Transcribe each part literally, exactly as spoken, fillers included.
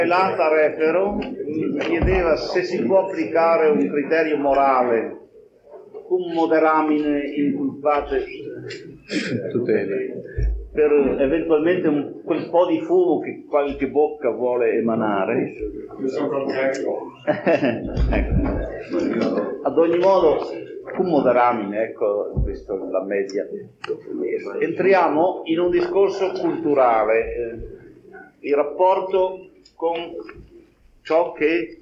L'Ata Refero chiedeva se si può applicare un criterio morale cum moderamine inculpate tutele per eventualmente un, quel po' di fumo che qualche bocca vuole emanare. Ad ogni modo, cum moderamine, ecco, questa è la media. Entriamo in un discorso culturale, eh, il rapporto con ciò che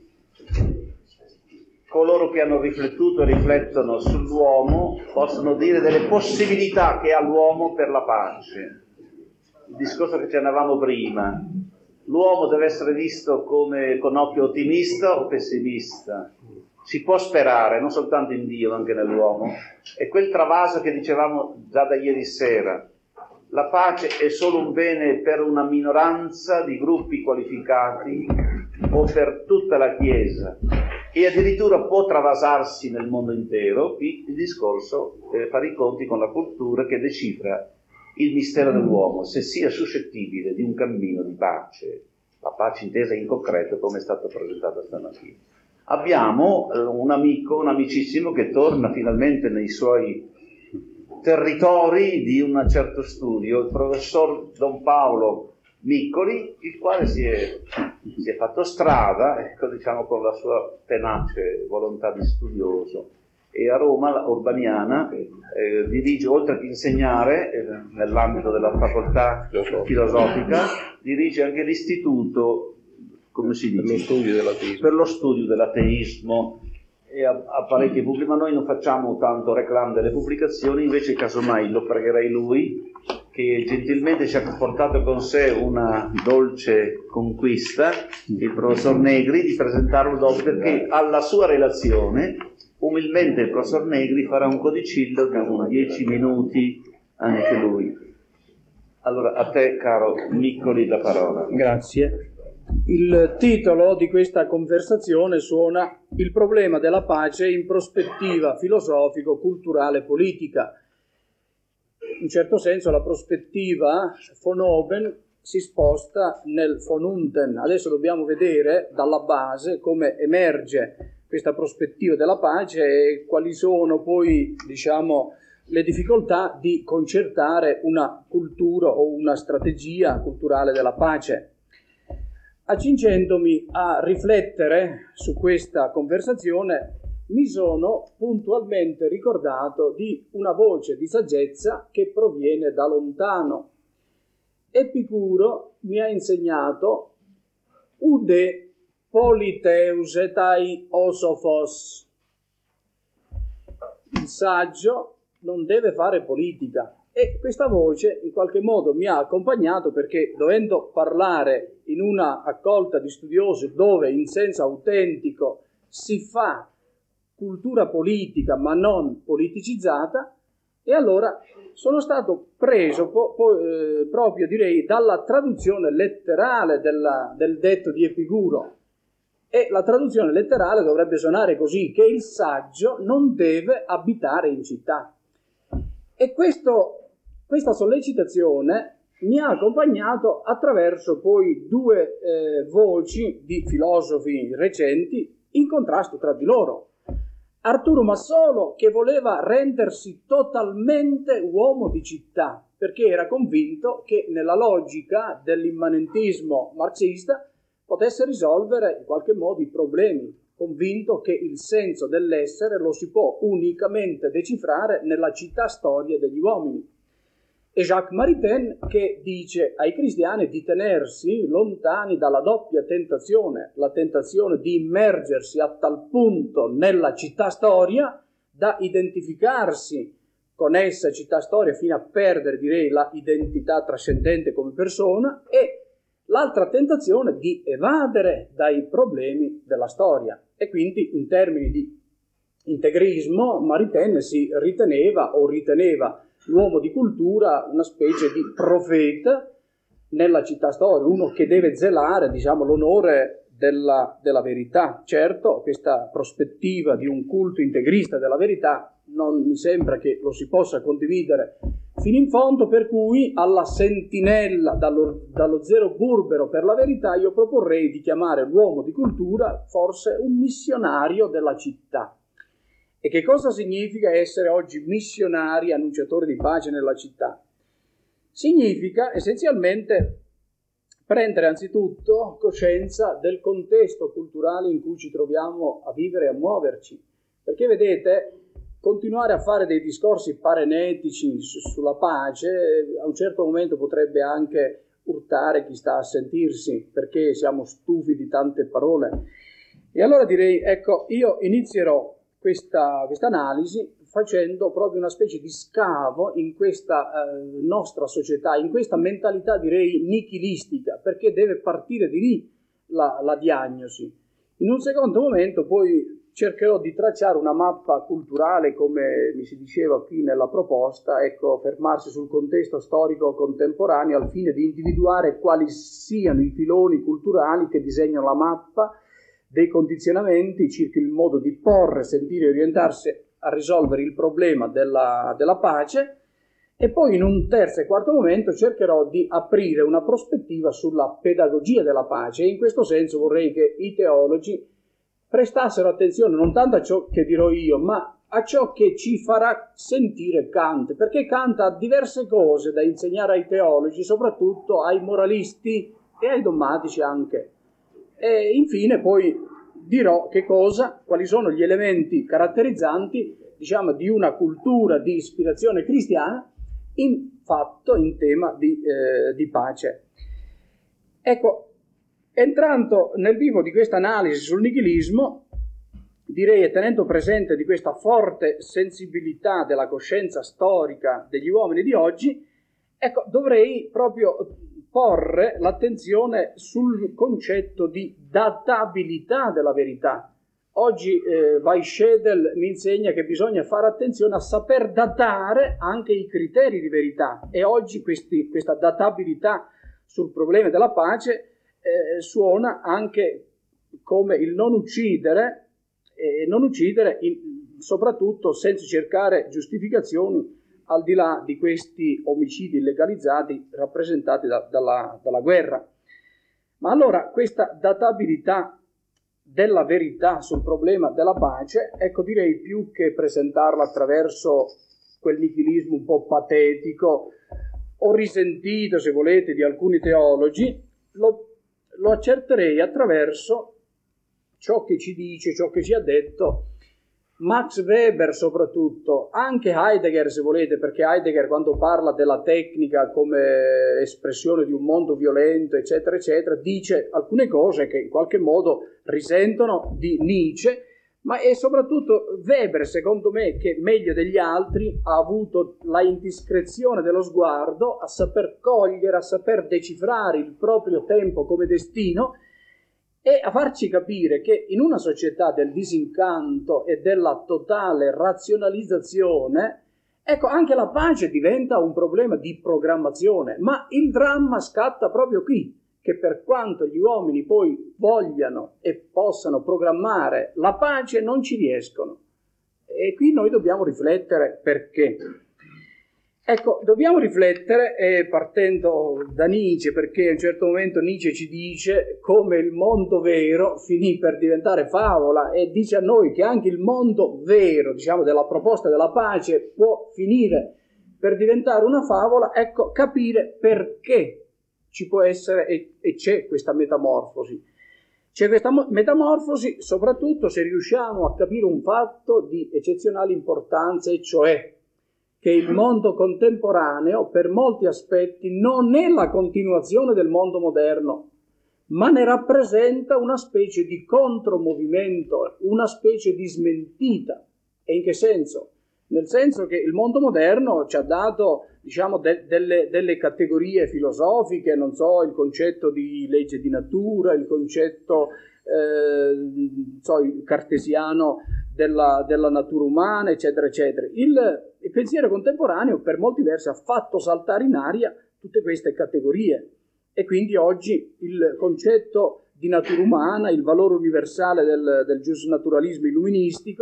coloro che hanno riflettuto e riflettono sull'uomo possono dire delle possibilità che ha l'uomo per la pace. Il discorso che accennavamo prima, l'uomo deve essere visto come con occhio ottimista o pessimista. Si può sperare non soltanto in Dio ma anche nell'uomo. E quel travaso che dicevamo già da ieri sera, la pace è solo un bene per una minoranza di gruppi qualificati o per tutta la Chiesa, e addirittura può travasarsi nel mondo intero. Qui il discorso deve fare i conti con la cultura che decifra il mistero dell'uomo, se sia suscettibile di un cammino di pace, la pace intesa in concreto come è stato presentato stamattina. Abbiamo eh, un amico, un amicissimo che torna finalmente nei suoi territori di un certo studio, il professor Don Paolo Miccoli, il quale si è, si è fatto strada, ecco, diciamo, con la sua tenace volontà di studioso, e a Roma, la Urbaniana, eh, dirige, oltre che insegnare eh, nell'ambito della facoltà filosofica, dirige anche l'istituto, come si dice? Per lo studio dell'ateismo. Per lo studio dell'ateismo. E ha, ha parecchie pubbliche, ma noi non facciamo tanto reclamo delle pubblicazioni, invece casomai lo pregherei lui, che gentilmente ci ha portato con sé una dolce conquista, il professor Negri, di presentarlo dopo, perché alla sua relazione umilmente il professor Negri farà un codicillo di dieci minuti anche lui. Allora a te, caro Miccoli, la parola. Grazie. Il titolo di questa conversazione suona "Il problema della pace in prospettiva filosofico-culturale-politica". In un certo senso la prospettiva von oben si sposta nel von unten. Adesso dobbiamo vedere dalla base come emerge questa prospettiva della pace e quali sono poi, diciamo, le difficoltà di concertare una cultura o una strategia culturale della pace. Accingendomi a riflettere su questa conversazione, mi sono puntualmente ricordato di una voce di saggezza che proviene da lontano. Epicuro mi ha insegnato ude politeusetai osophos. Il saggio non deve fare politica. E questa voce in qualche modo mi ha accompagnato perché, dovendo parlare in una accolta di studiosi dove in senso autentico si fa cultura politica ma non politicizzata, e allora sono stato preso po- po- eh, proprio direi dalla traduzione letterale della, del detto di Epicuro. E la traduzione letterale dovrebbe suonare così: che il saggio non deve abitare in città. E questo, questa sollecitazione mi ha accompagnato attraverso poi due eh, voci di filosofi recenti in contrasto tra di loro. Arturo Massolo, che voleva rendersi totalmente uomo di città, perché era convinto che nella logica dell'immanentismo marxista potesse risolvere in qualche modo i problemi, convinto che il senso dell'essere lo si può unicamente decifrare nella città-storia degli uomini. E Jacques Maritain, che dice ai cristiani di tenersi lontani dalla doppia tentazione, la tentazione di immergersi a tal punto nella città-storia da identificarsi con essa, città-storia, fino a perdere, direi, la identità trascendente come persona, e l'altra tentazione di evadere dai problemi della storia. E quindi, in termini di integrismo, Maritain si riteneva o riteneva l'uomo di cultura una specie di profeta nella città-storia, uno che deve zelare, diciamo, l'onore della, della verità. Certo, questa prospettiva di un culto integrista della verità non mi sembra che lo si possa condividere fino in fondo, per cui alla sentinella dallo, dallo zero burbero per la verità io proporrei di chiamare l'uomo di cultura forse un missionario della città. E che cosa significa essere oggi missionari, annunciatori di pace nella città? Significa essenzialmente prendere anzitutto coscienza del contesto culturale in cui ci troviamo a vivere e a muoverci. Perché vedete, continuare a fare dei discorsi parenetici su, sulla pace a un certo momento potrebbe anche urtare chi sta a sentirsi, perché siamo stufi di tante parole. E allora direi, ecco, io inizierò questa, questa analisi facendo proprio una specie di scavo in questa eh, nostra società, in questa mentalità direi nichilistica, perché deve partire di lì la, la diagnosi. In un secondo momento poi cercherò di tracciare una mappa culturale, come mi si diceva qui nella proposta, ecco, fermarsi sul contesto storico contemporaneo al fine di individuare quali siano i filoni culturali che disegnano la mappa dei condizionamenti circa il modo di porre, sentire e orientarsi a risolvere il problema della, della pace, e poi in un terzo e quarto momento cercherò di aprire una prospettiva sulla pedagogia della pace, e in questo senso vorrei che i teologi prestassero attenzione non tanto a ciò che dirò io, ma a ciò che ci farà sentire Kant, perché Kant ha diverse cose da insegnare ai teologi, soprattutto ai moralisti e ai dogmatici anche. E infine poi dirò che cosa, quali sono gli elementi caratterizzanti, diciamo, di una cultura di ispirazione cristiana in fatto, in tema di, eh, di pace. Ecco, entrando nel vivo di questa analisi sul nichilismo, direi, e tenendo presente di questa forte sensibilità della coscienza storica degli uomini di oggi, ecco, dovrei proprio porre l'attenzione sul concetto di databilità della verità. Oggi eh, Weishedel mi insegna che bisogna fare attenzione a saper datare anche i criteri di verità, e oggi questi, questa databilità sul problema della pace eh, suona anche come il non uccidere, e non uccidere in, soprattutto senza cercare giustificazioni al di là di questi omicidi illegalizzati rappresentati da, dalla, dalla guerra. Ma allora questa databilità della verità sul problema della pace, ecco, direi, più che presentarla attraverso quel nichilismo un po' patetico o risentito, se volete, di alcuni teologi, lo, lo accerterei attraverso ciò che ci dice, ciò che ci ha detto Max Weber, soprattutto, anche Heidegger se volete, perché Heidegger, quando parla della tecnica come espressione di un mondo violento, eccetera, eccetera, dice alcune cose che in qualche modo risentono di Nietzsche, ma è soprattutto Weber, secondo me, che meglio degli altri ha avuto la indiscrezione dello sguardo a saper cogliere, a saper decifrare il proprio tempo come destino, e a farci capire che in una società del disincanto e della totale razionalizzazione, ecco, anche la pace diventa un problema di programmazione. Ma il dramma scatta proprio qui, che per quanto gli uomini poi vogliano e possano programmare la pace, non ci riescono. E qui noi dobbiamo riflettere perché. Ecco, dobbiamo riflettere eh, partendo da Nietzsche, perché a un certo momento Nietzsche ci dice come il mondo vero finì per diventare favola, e dice a noi che anche il mondo vero, diciamo, della proposta della pace può finire per diventare una favola. Ecco, capire perché ci può essere e, e c'è questa metamorfosi. C'è questa metamorfosi soprattutto se riusciamo a capire un fatto di eccezionale importanza, e cioè che il mondo contemporaneo per molti aspetti non è la continuazione del mondo moderno, ma ne rappresenta una specie di contromovimento, una specie di smentita. E in che senso? Nel senso che il mondo moderno ci ha dato, diciamo, de- delle, delle categorie filosofiche, non so, il concetto di legge di natura, il concetto eh, non so, il cartesiano della, della natura umana, eccetera, eccetera. Il, il pensiero contemporaneo, per molti versi, ha fatto saltare in aria tutte queste categorie, e quindi oggi il concetto di natura umana, il valore universale del, del giusnaturalismo illuministico,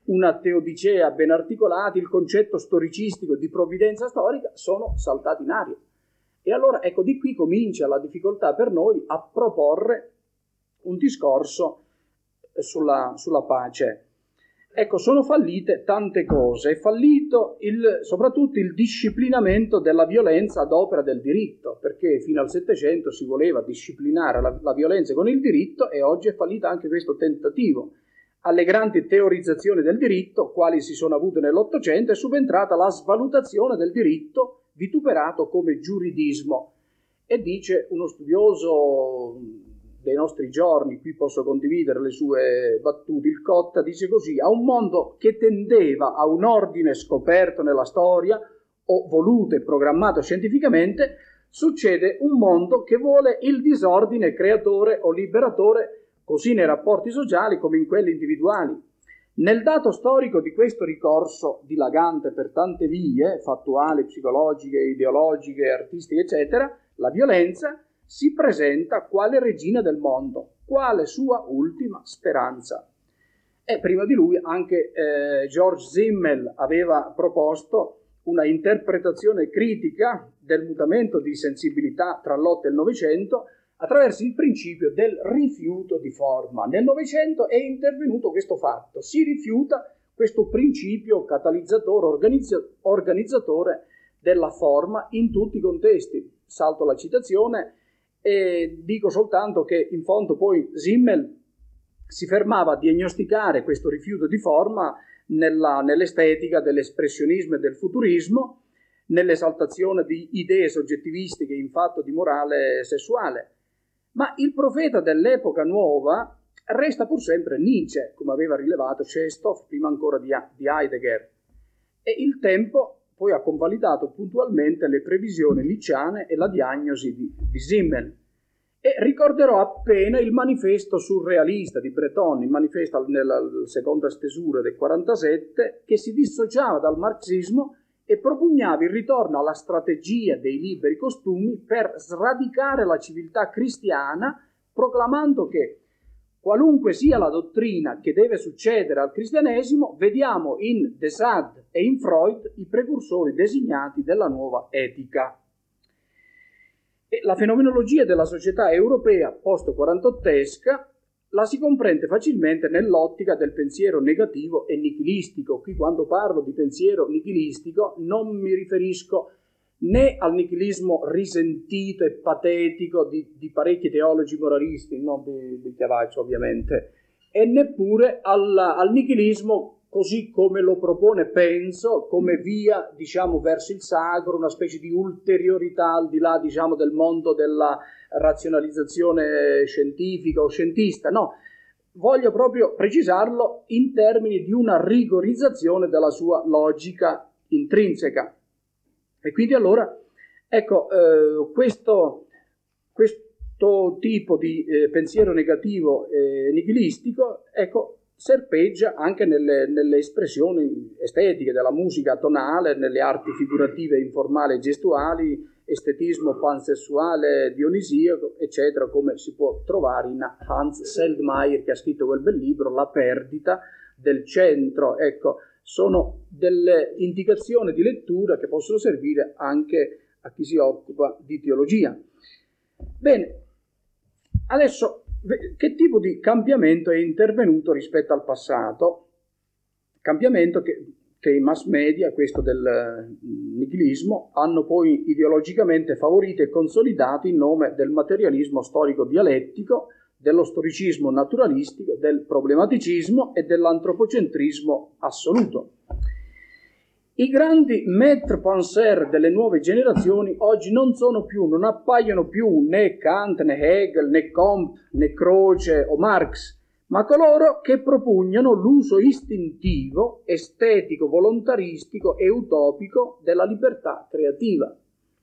una teodicea ben articolata, il concetto storicistico di provvidenza storica sono saltati in aria. E allora ecco, di qui comincia la difficoltà per noi a proporre un discorso sulla, sulla pace. Ecco, sono fallite tante cose, è fallito il, soprattutto il disciplinamento della violenza ad opera del diritto, perché fino al Settecento si voleva disciplinare la, la violenza con il diritto e oggi è fallito anche questo tentativo. Alle grandi teorizzazioni del diritto, quali si sono avute nell'Ottocento, è subentrata la svalutazione del diritto vituperato come giuridismo. E dice uno studioso dei nostri giorni, qui posso condividere le sue battute, il Cotta dice così: a un mondo che tendeva a un ordine scoperto nella storia o voluto e programmato scientificamente, succede un mondo che vuole il disordine creatore o liberatore, così nei rapporti sociali come in quelli individuali. Nel dato storico di questo ricorso dilagante per tante vie, fattuali, psicologiche, ideologiche, artistiche, eccetera, la violenza si presenta quale regina del mondo, quale sua ultima speranza. E prima di lui anche eh, George Simmel aveva proposto una interpretazione critica del mutamento di sensibilità tra l'Otto e il Novecento attraverso il principio del rifiuto di forma. Nel Novecento è intervenuto questo fatto, si rifiuta questo principio catalizzatore, organizza- organizzatore della forma in tutti i contesti. Salto la citazione e dico soltanto che in fondo poi Simmel si fermava a diagnosticare questo rifiuto di forma nella, nell'estetica dell'espressionismo e del futurismo, nell'esaltazione di idee soggettivistiche in fatto di morale sessuale. Ma il profeta dell'epoca nuova resta pur sempre Nietzsche, come aveva rilevato Chesterton prima ancora di, di Heidegger, e il tempo poi ha convalidato puntualmente le previsioni nietzschiane e la diagnosi di, di Simmel. E ricorderò appena il manifesto surrealista di Breton, il manifesto nella seconda stesura del quarantasette, che si dissociava dal marxismo e propugnava il ritorno alla strategia dei liberi costumi per sradicare la civiltà cristiana, proclamando che qualunque sia la dottrina che deve succedere al cristianesimo, vediamo in de Sade e in Freud i precursori designati della nuova etica. E la fenomenologia della società europea post-quarantottesca la si comprende facilmente nell'ottica del pensiero negativo e nichilistico. Qui quando parlo di pensiero nichilistico non mi riferisco né al nichilismo risentito e patetico di, di parecchi teologi moralisti, non di, di Chiavaccio ovviamente, e neppure al, al nichilismo così come lo propone Penso, come via, diciamo, verso il sacro, una specie di ulteriorità al di là, diciamo, del mondo della razionalizzazione scientifica o scientista. No, voglio proprio precisarlo in termini di una rigorizzazione della sua logica intrinseca. E quindi allora, ecco, eh, questo, questo tipo di eh, pensiero negativo e nichilistico, ecco, serpeggia anche nelle, nelle espressioni estetiche della musica tonale, nelle arti figurative, informali e gestuali, estetismo pansessuale, dionisiaco, eccetera, come si può trovare in Hans Seldmeier, che ha scritto quel bel libro, La perdita del centro. Ecco, sono delle indicazioni di lettura che possono servire anche a chi si occupa di teologia. Bene, adesso che tipo di cambiamento è intervenuto rispetto al passato? Cambiamento che, che i mass media, questo del nichilismo, hanno poi ideologicamente favorito e consolidato in nome del materialismo storico dialettico, dello storicismo naturalistico, del problematicismo e dell'antropocentrismo assoluto. I grandi maître penseur delle nuove generazioni oggi non sono più, non appaiono più né Kant, né Hegel, né Comte, né Croce o Marx, ma coloro che propugnano l'uso istintivo, estetico, volontaristico e utopico della libertà creativa.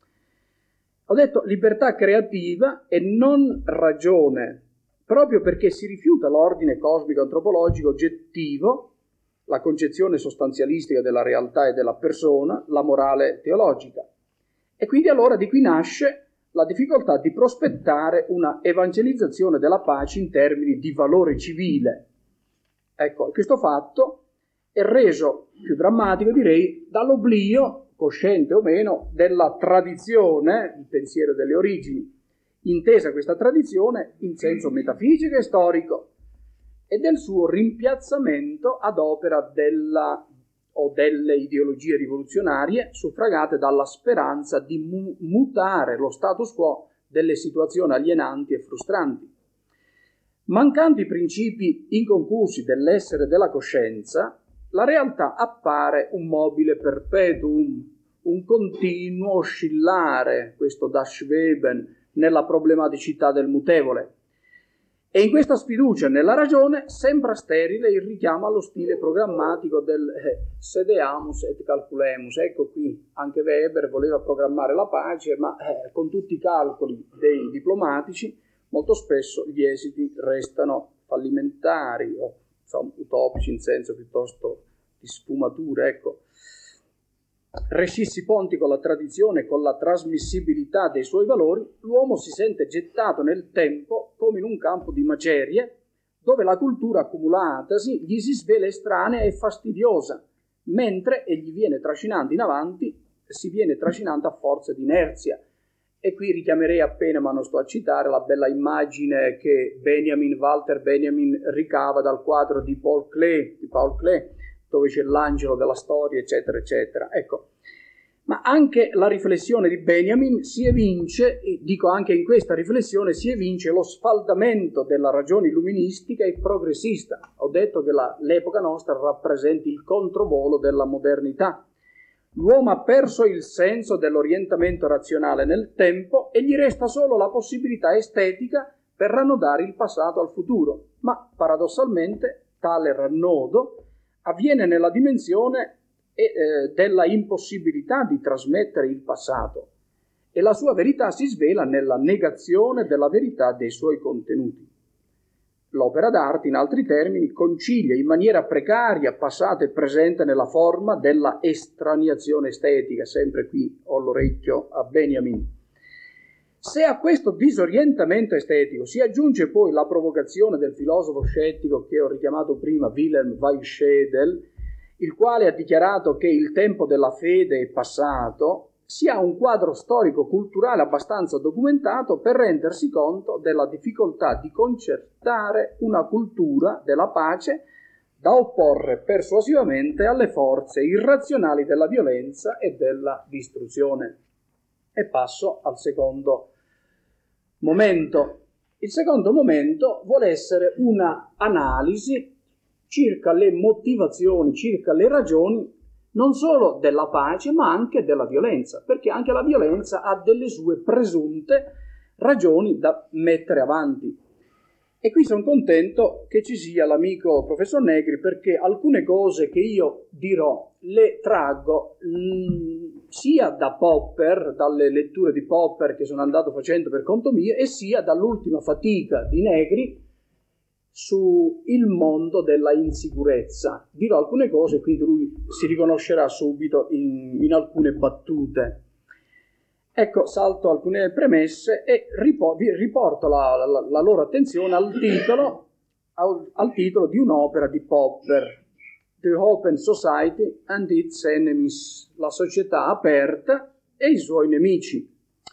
Ho detto libertà creativa e non ragione, proprio perché si rifiuta l'ordine cosmico antropologico oggettivo, la concezione sostanzialistica della realtà e della persona, la morale teologica. E quindi allora di qui nasce la difficoltà di prospettare una evangelizzazione della pace in termini di valore civile. Ecco, questo fatto è reso più drammatico, direi, dall'oblio, cosciente o meno, della tradizione, il pensiero delle origini, intesa questa tradizione in senso metafisico e storico, e del suo rimpiazzamento ad opera della o delle ideologie rivoluzionarie suffragate dalla speranza di mu- mutare lo status quo delle situazioni alienanti e frustranti. Mancando i principi inconclusi dell'essere e della coscienza, la realtà appare un mobile perpetuum, un continuo oscillare, questo da Schweben, nella problematicità del mutevole. E in questa sfiducia nella ragione sembra sterile il richiamo allo stile programmatico del eh, sedeamus et calculemus. Ecco qui, anche Weber voleva programmare la pace, ma eh, con tutti i calcoli dei diplomatici molto spesso gli esiti restano fallimentari o insomma, utopici in senso piuttosto di sfumature. Ecco. Rescissi ponti con la tradizione e con la trasmissibilità dei suoi valori, l'uomo si sente gettato nel tempo come in un campo di macerie dove la cultura accumulatasi gli si svela estranea e fastidiosa, mentre egli viene trascinando in avanti, si viene trascinando a forza di inerzia. E qui richiamerei appena, ma non sto a citare, la bella immagine che Benjamin, Walter Benjamin ricava dal quadro di Paul Klee, di Paul Klee, dove c'è l'angelo della storia, eccetera, eccetera. Ecco. Ma anche la riflessione di Benjamin si evince, dico anche in questa riflessione, si evince lo sfaldamento della ragione illuministica e progressista. Ho detto che la, l'epoca nostra rappresenta il controvolo della modernità. L'uomo ha perso il senso dell'orientamento razionale nel tempo e gli resta solo la possibilità estetica per rannodare il passato al futuro. Ma paradossalmente tale rannodo avviene nella dimensione eh, della impossibilità di trasmettere il passato e la sua verità si svela nella negazione della verità dei suoi contenuti. L'opera d'arte, in altri termini, concilia in maniera precaria passato e presente nella forma della estraniazione estetica. Sempre qui ho l'orecchio a Benjamin. Se a questo disorientamento estetico si aggiunge poi la provocazione del filosofo scettico che ho richiamato prima, Wilhelm Weichschedel, il quale ha dichiarato che il tempo della fede è passato, si ha un quadro storico-culturale abbastanza documentato per rendersi conto della difficoltà di concertare una cultura della pace da opporre persuasivamente alle forze irrazionali della violenza e della distruzione. E passo al secondo momento. Il secondo momento vuole essere una analisi circa le motivazioni, circa le ragioni non solo della pace ma anche della violenza, perché anche la violenza ha delle sue presunte ragioni da mettere avanti. E qui sono contento che ci sia l'amico professor Negri, perché alcune cose che io dirò le traggo mh, sia da Popper, dalle letture di Popper che sono andato facendo per conto mio, e sia dall'ultima fatica di Negri su il mondo della insicurezza. Dirò alcune cose, quindi lui si riconoscerà subito in, in alcune battute. Ecco, salto alcune premesse e riporto la, la, la loro attenzione al titolo, al, al titolo di un'opera di Popper, The Open Society and Its Enemies, la società aperta e i suoi nemici.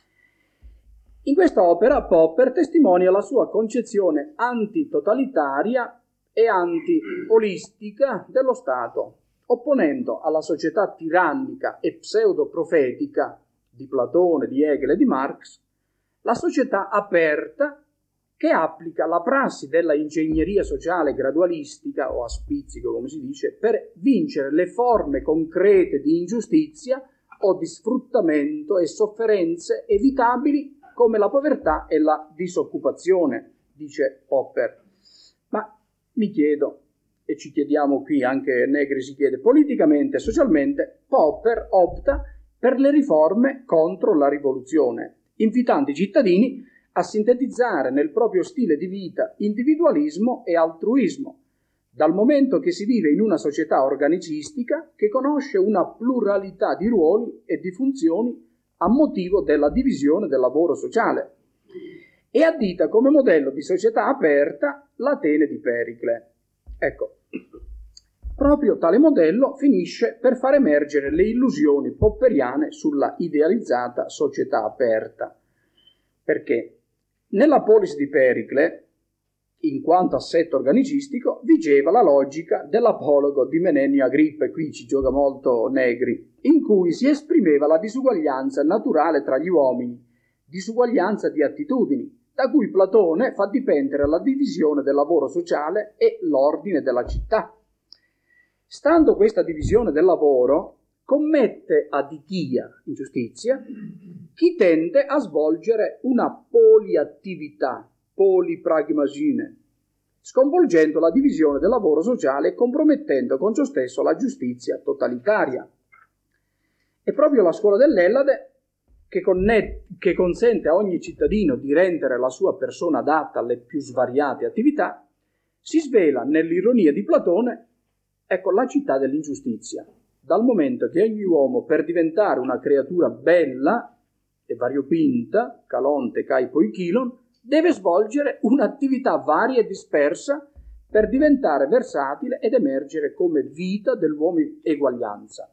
In questa opera Popper testimonia la sua concezione antitotalitaria e anti-olistica dello Stato, opponendo alla società tirannica e pseudo-profetica di Platone, di Hegel e di Marx, la società aperta che applica la prassi della ingegneria sociale gradualistica o a spizzico, come si dice, per vincere le forme concrete di ingiustizia o di sfruttamento e sofferenze evitabili come la povertà e la disoccupazione, dice Popper. Ma mi chiedo, e ci chiediamo qui, anche Negri si chiede, politicamente e socialmente Popper opta per le riforme contro la rivoluzione, invitando i cittadini a sintetizzare nel proprio stile di vita individualismo e altruismo, dal momento che si vive in una società organicistica che conosce una pluralità di ruoli e di funzioni a motivo della divisione del lavoro sociale, e addita come modello di società aperta l'Atene di Pericle. Ecco, Proprio tale modello finisce per far emergere le illusioni popperiane sulla idealizzata società aperta. Perché nella Polis di Pericle, in quanto assetto organicistico, vigeva la logica dell'apologo di Menennio Agrippa, e qui ci gioca molto Negri, in cui si esprimeva la disuguaglianza naturale tra gli uomini, disuguaglianza di attitudini, da cui Platone fa dipendere la divisione del lavoro sociale e l'ordine della città. Stando questa divisione del lavoro, commette adichia, ingiustizia, chi tende a svolgere una poliattività, polipragmasine, sconvolgendo la divisione del lavoro sociale e compromettendo con ciò stesso la giustizia totalitaria. È proprio la scuola dell'Ellade che, connet- che consente a ogni cittadino di rendere la sua persona adatta alle più svariate attività, si svela nell'ironia di Platone, ecco, la città dell'ingiustizia, dal momento che ogni uomo, per diventare una creatura bella e variopinta, calonte, caipo e chilon, deve svolgere un'attività varia e dispersa per diventare versatile ed emergere come vita dell'uomo eguaglianza.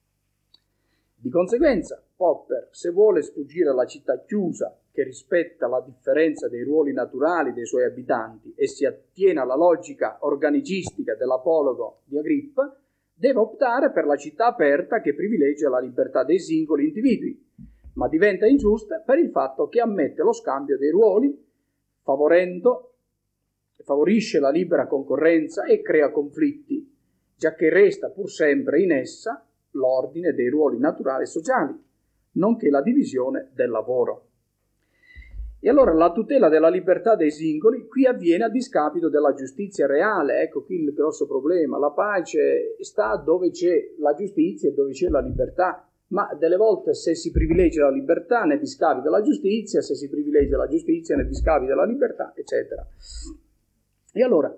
Di conseguenza, Popper, se vuole sfuggire alla città chiusa che rispetta la differenza dei ruoli naturali dei suoi abitanti e si attiene alla logica organicistica dell'apologo di Agrippa, deve optare per la città aperta che privilegia la libertà dei singoli individui, ma diventa ingiusta per il fatto che ammette lo scambio dei ruoli, favorendo, favorisce la libera concorrenza e crea conflitti, giacché resta pur sempre in essa l'ordine dei ruoli naturali e sociali, nonché la divisione del lavoro. E allora la tutela della libertà dei singoli qui avviene a discapito della giustizia reale. Ecco qui il grosso problema. La pace sta dove c'è la giustizia e dove c'è la libertà. Ma delle volte se si privilegia la libertà ne discapita la giustizia, se si privilegia la giustizia ne discapita la libertà, eccetera. E allora,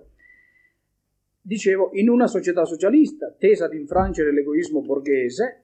dicevo, in una società socialista tesa ad infrangere l'egoismo borghese,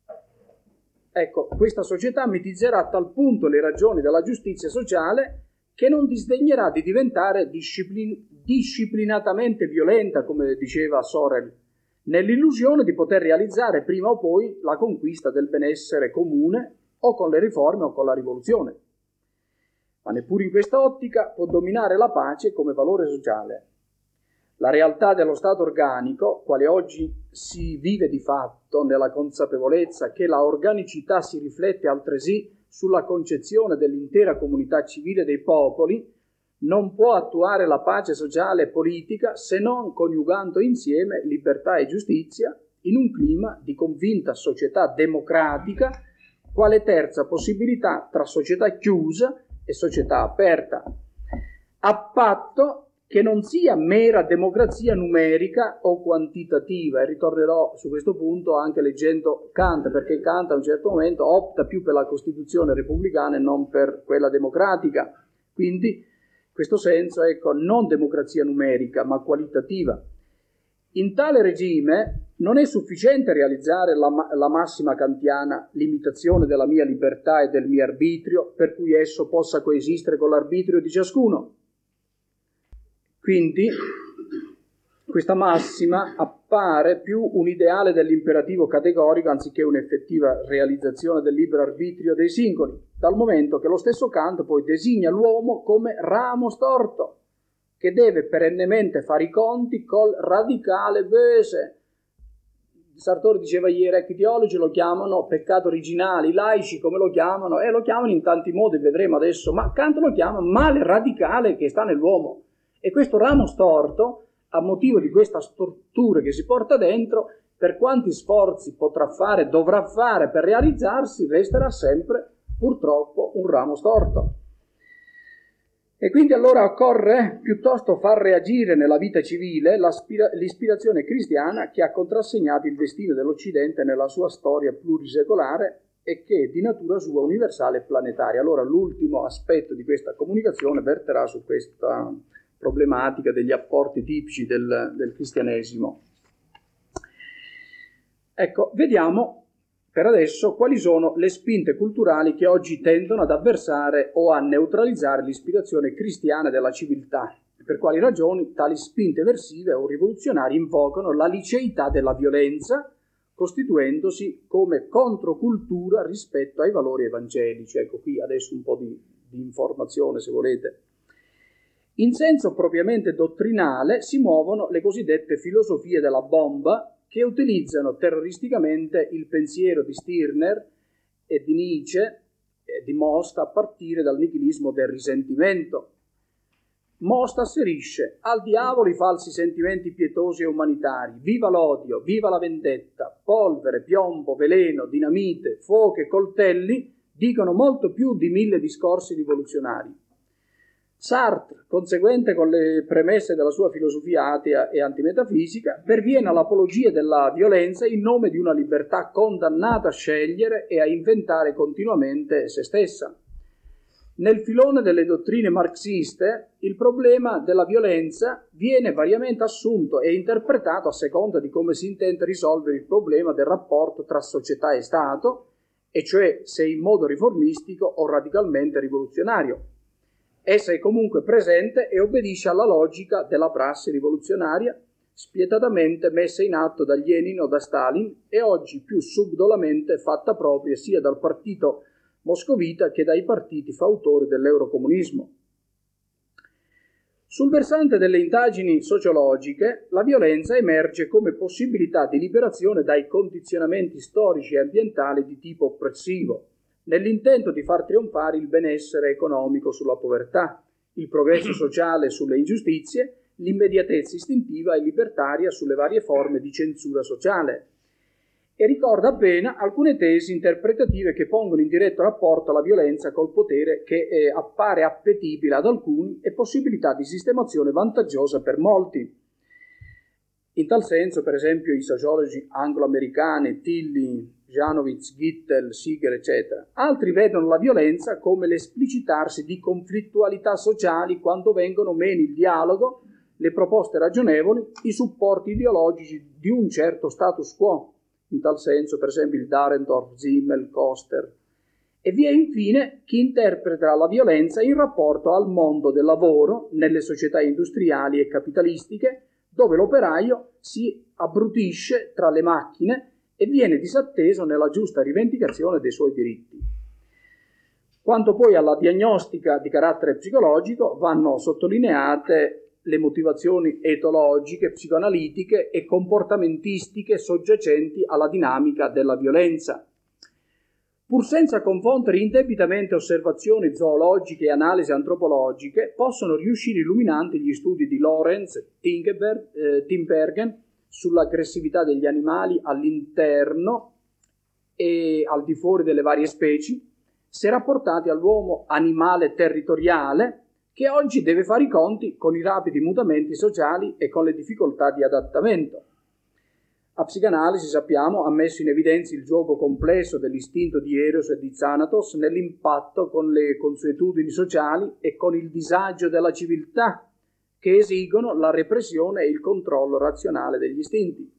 ecco, questa società mitizzerà a tal punto le ragioni della giustizia sociale che non disdegnerà di diventare disciplin- disciplinatamente violenta, come diceva Sorel, nell'illusione di poter realizzare prima o poi la conquista del benessere comune o con le riforme o con la rivoluzione. Ma neppure in questa ottica può dominare la pace come valore sociale. La realtà dello Stato organico, quale oggi si vive di fatto nella consapevolezza che la organicità si riflette altresì sulla concezione dell'intera comunità civile dei popoli, non può attuare la pace sociale e politica se non coniugando insieme libertà e giustizia in un clima di convinta società democratica, quale terza possibilità tra società chiusa e società aperta, a patto che non sia mera democrazia numerica o quantitativa. E ritornerò su questo punto anche leggendo Kant, perché Kant a un certo momento opta più per la Costituzione repubblicana e non per quella democratica. Quindi in questo senso, ecco, non democrazia numerica, ma qualitativa. In tale regime non è sufficiente realizzare la, la massima kantiana limitazione della mia libertà e del mio arbitrio, per cui esso possa coesistere con l'arbitrio di ciascuno. Quindi questa massima appare più un ideale dell'imperativo categorico anziché un'effettiva realizzazione del libero arbitrio dei singoli, dal momento che lo stesso Kant poi designa l'uomo come ramo storto, che deve perennemente fare i conti col radicale böse. Sartori diceva ieri che i teologi lo chiamano peccato originale, i laici come lo chiamano? E eh, lo chiamano in tanti modi, vedremo adesso, ma Kant lo chiama male radicale che sta nell'uomo. E questo ramo storto, a motivo di questa stortura che si porta dentro, per quanti sforzi potrà fare, dovrà fare per realizzarsi, resterà sempre purtroppo un ramo storto. E quindi allora occorre piuttosto far reagire nella vita civile l'ispirazione cristiana che ha contrassegnato il destino dell'Occidente nella sua storia plurisecolare e che è di natura sua universale e planetaria. Allora l'ultimo aspetto di questa comunicazione verterà su questa problematica degli apporti tipici del, del cristianesimo. Ecco, vediamo per adesso quali sono le spinte culturali che oggi tendono ad avversare o a neutralizzare l'ispirazione cristiana della civiltà, Per quali ragioni tali spinte eversive o rivoluzionarie invocano la liceità della violenza, costituendosi come controcultura rispetto ai valori evangelici. Ecco qui adesso un po' di, di informazione, se volete. In senso propriamente dottrinale si muovono le cosiddette filosofie della bomba, che utilizzano terroristicamente il pensiero di Stirner e di Nietzsche e di Most a partire dal nichilismo del risentimento. Most asserisce: al diavolo i falsi sentimenti pietosi e umanitari, viva l'odio, viva la vendetta, polvere, piombo, veleno, dinamite, fuoco e coltelli dicono molto più di mille discorsi rivoluzionari. Sartre, conseguente con le premesse della sua filosofia atea e antimetafisica, perviene all'apologia della violenza in nome di una libertà condannata a scegliere e a inventare continuamente se stessa. Nel filone delle dottrine marxiste, il problema della violenza viene variamente assunto e interpretato a seconda di come si intende risolvere il problema del rapporto tra società e Stato, e cioè se in modo riformistico o radicalmente rivoluzionario. Essa è comunque presente e obbedisce alla logica della prassi rivoluzionaria, spietatamente messa in atto da Lenin o da Stalin e oggi più subdolamente fatta propria sia dal partito moscovita che dai partiti fautori dell'eurocomunismo. Sul versante delle indagini sociologiche, la violenza emerge come possibilità di liberazione dai condizionamenti storici e ambientali di tipo oppressivo, nell'intento di far trionfare il benessere economico sulla povertà, il progresso sociale sulle ingiustizie, l'immediatezza istintiva e libertaria sulle varie forme di censura sociale, e ricorda appena alcune tesi interpretative che pongono in diretto rapporto la violenza col potere che eh, appare appetibile ad alcuni e possibilità di sistemazione vantaggiosa per molti. In tal senso, per esempio, i sociologi anglo-americani Tilly, Janowitz, Gittel, Siger, eccetera. Altri vedono la violenza come l'esplicitarsi di conflittualità sociali quando vengono meno il dialogo, le proposte ragionevoli, i supporti ideologici di un certo status quo. In tal senso, per esempio, il Dahrendorf, Simmel, Koster. E vi è infine chi interpreta la violenza in rapporto al mondo del lavoro nelle società industriali e capitalistiche, dove l'operaio si abbrutisce tra le macchine e viene disatteso nella giusta rivendicazione dei suoi diritti. Quanto poi alla diagnostica di carattere psicologico, vanno sottolineate le motivazioni etologiche, psicoanalitiche e comportamentistiche soggiacenti alla dinamica della violenza. Pur senza confondere indebitamente osservazioni zoologiche e analisi antropologiche, possono riuscire illuminanti gli studi di Lorenz, Tinbergen, eh, Tinbergen sull'aggressività degli animali all'interno e al di fuori delle varie specie, se rapportati all'uomo animale territoriale che oggi deve fare i conti con i rapidi mutamenti sociali e con le difficoltà di adattamento. La psicanalisi, sappiamo, ha messo in evidenza il gioco complesso dell'istinto di Eros e di Thanatos nell'impatto con le consuetudini sociali e con il disagio della civiltà, che esigono la repressione e il controllo razionale degli istinti.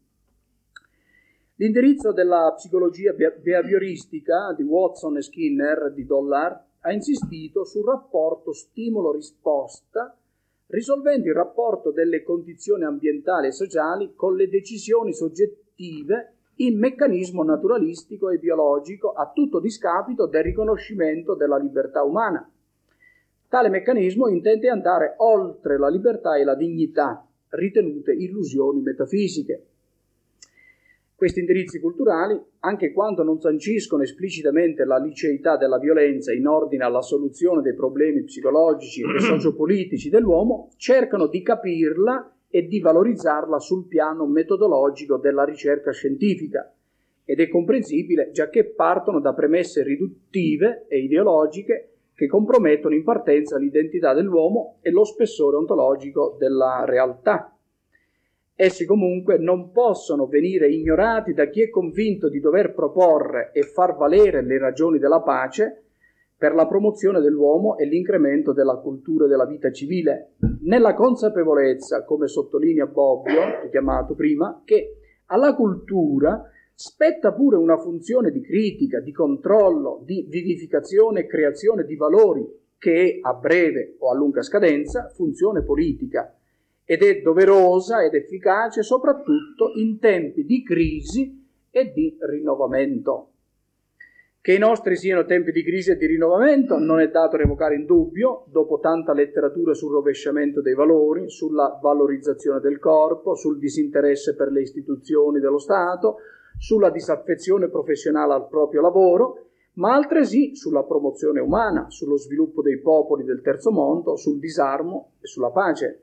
L'indirizzo della psicologia behavioristica di Watson e Skinner di Dollard ha insistito sul rapporto stimolo-risposta, risolvendo il rapporto delle condizioni ambientali e sociali con le decisioni soggettive in meccanismo naturalistico e biologico a tutto discapito del riconoscimento della libertà umana. Tale meccanismo intende andare oltre la libertà e la dignità, ritenute illusioni metafisiche. Questi indirizzi culturali, anche quando non sanciscono esplicitamente la liceità della violenza in ordine alla soluzione dei problemi psicologici e sociopolitici dell'uomo, cercano di capirla e di valorizzarla sul piano metodologico della ricerca scientifica, ed è comprensibile giacché partono da premesse riduttive e ideologiche che compromettono in partenza l'identità dell'uomo e lo spessore ontologico della realtà. Essi comunque non possono venire ignorati da chi è convinto di dover proporre e far valere le ragioni della pace per la promozione dell'uomo e l'incremento della cultura della vita civile, nella consapevolezza, come sottolinea Bobbio, richiamato prima, che alla cultura spetta pure una funzione di critica, di controllo, di vivificazione e creazione di valori che è a breve o a lunga scadenza funzione politica ed è doverosa ed efficace soprattutto in tempi di crisi e di rinnovamento. Che i nostri siano tempi di crisi e di rinnovamento non è dato revocare in dubbio, dopo tanta letteratura sul rovesciamento dei valori, sulla valorizzazione del corpo, sul disinteresse per le istituzioni dello Stato, sulla disaffezione professionale al proprio lavoro, ma altresì sulla promozione umana, sullo sviluppo dei popoli del terzo mondo, sul disarmo e sulla pace.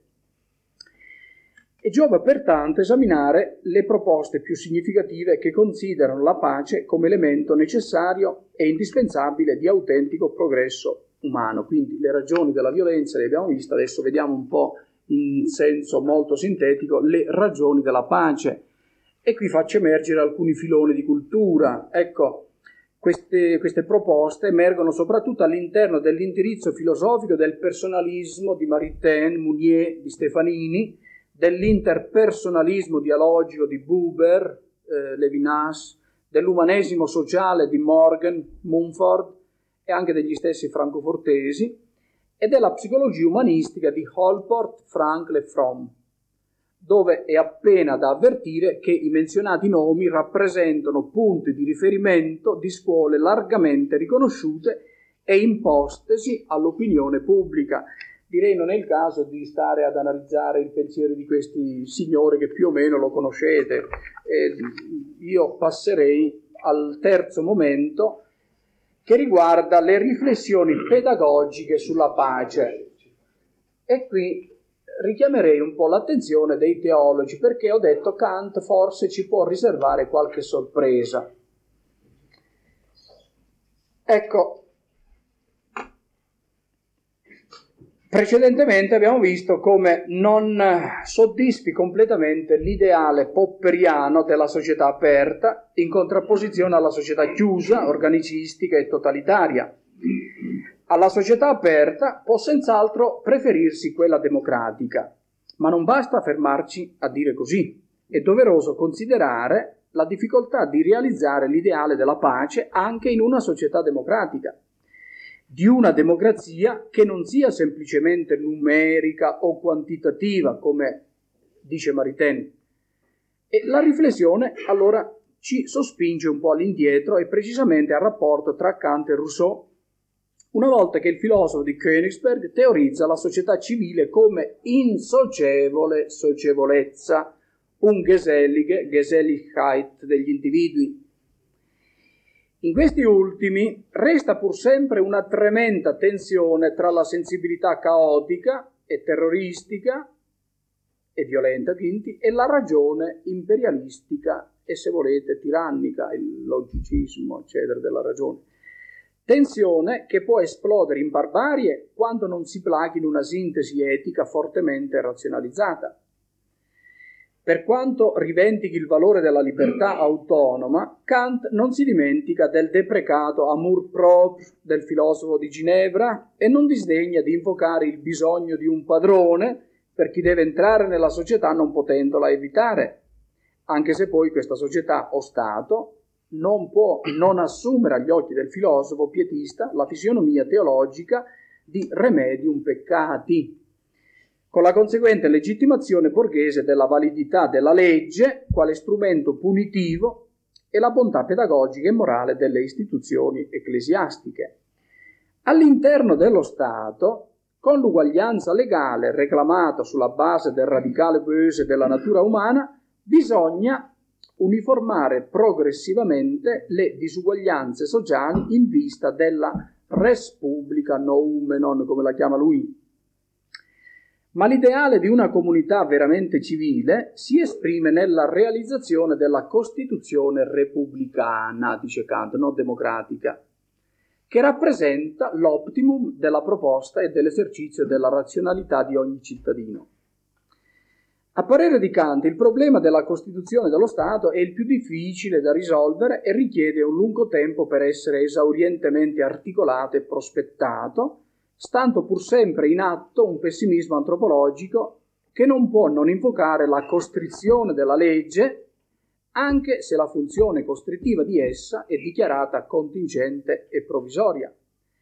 E giova pertanto esaminare le proposte più significative che considerano la pace come elemento necessario e indispensabile di autentico progresso umano. Quindi le ragioni della violenza le abbiamo viste, adesso vediamo un po' in senso molto sintetico le ragioni della pace. E qui faccio emergere alcuni filoni di cultura. Ecco, queste, queste proposte emergono soprattutto all'interno dell'indirizzo filosofico del personalismo di Maritain, Mounier, di Stefanini, dell'interpersonalismo dialogico di Buber, eh, Levinas, dell'umanesimo sociale di Morgan, Mumford e anche degli stessi francofortesi, e della psicologia umanistica di Holport, Frankl e Fromm, dove è appena da avvertire che i menzionati nomi rappresentano punti di riferimento di scuole largamente riconosciute e impostesi all'opinione pubblica. Direi non è il caso di stare ad analizzare il pensiero di questi signori che più o meno lo conoscete. Eh, io passerei al terzo momento che riguarda le riflessioni pedagogiche sulla pace. E qui richiamerei un po' l'attenzione dei teologi perché ho detto Kant forse ci può riservare qualche sorpresa. Ecco, precedentemente abbiamo visto come non soddisfi completamente l'ideale popperiano della società aperta in contrapposizione alla società chiusa, organicistica e totalitaria. Alla società aperta può senz'altro preferirsi quella democratica, ma non basta fermarci a dire così. È doveroso considerare la difficoltà di realizzare l'ideale della pace anche in una società democratica, di una democrazia che non sia semplicemente numerica o quantitativa, come dice Maritain. E la riflessione allora ci sospinge un po' all'indietro e precisamente al rapporto tra Kant e Rousseau, una volta che il filosofo di Königsberg teorizza la società civile come insocievole socievolezza, un Gesellige, Geselligkeit degli individui. In questi ultimi resta pur sempre una tremenda tensione tra la sensibilità caotica e terroristica e violenta, quindi, e la ragione imperialistica e, se volete, tirannica, il logicismo, eccetera, della ragione. Tensione che può esplodere in barbarie quando non si plachi in una sintesi etica fortemente razionalizzata. Per quanto rivendichi il valore della libertà autonoma, Kant non si dimentica del deprecato amour-propre del filosofo di Ginevra e non disdegna di invocare il bisogno di un padrone per chi deve entrare nella società non potendola evitare, anche se poi questa società o Stato non può non assumere agli occhi del filosofo pietista la fisionomia teologica di remedium peccati, con la conseguente legittimazione borghese della validità della legge quale strumento punitivo e la bontà pedagogica e morale delle istituzioni ecclesiastiche. All'interno dello Stato, con l'uguaglianza legale reclamata sulla base del radicale böse della natura umana, bisogna uniformare progressivamente le disuguaglianze sociali in vista della res publica noumenon, come la chiama lui. Ma l'ideale di una comunità veramente civile si esprime nella realizzazione della Costituzione repubblicana, dice Kant, non democratica, che rappresenta l'optimum della proposta e dell'esercizio della razionalità di ogni cittadino. A parere di Kant, il problema della Costituzione dello Stato è il più difficile da risolvere e richiede un lungo tempo per essere esaurientemente articolato e prospettato, stando pur sempre in atto un pessimismo antropologico che non può non invocare la costrizione della legge, anche se la funzione costrittiva di essa è dichiarata contingente e provvisoria.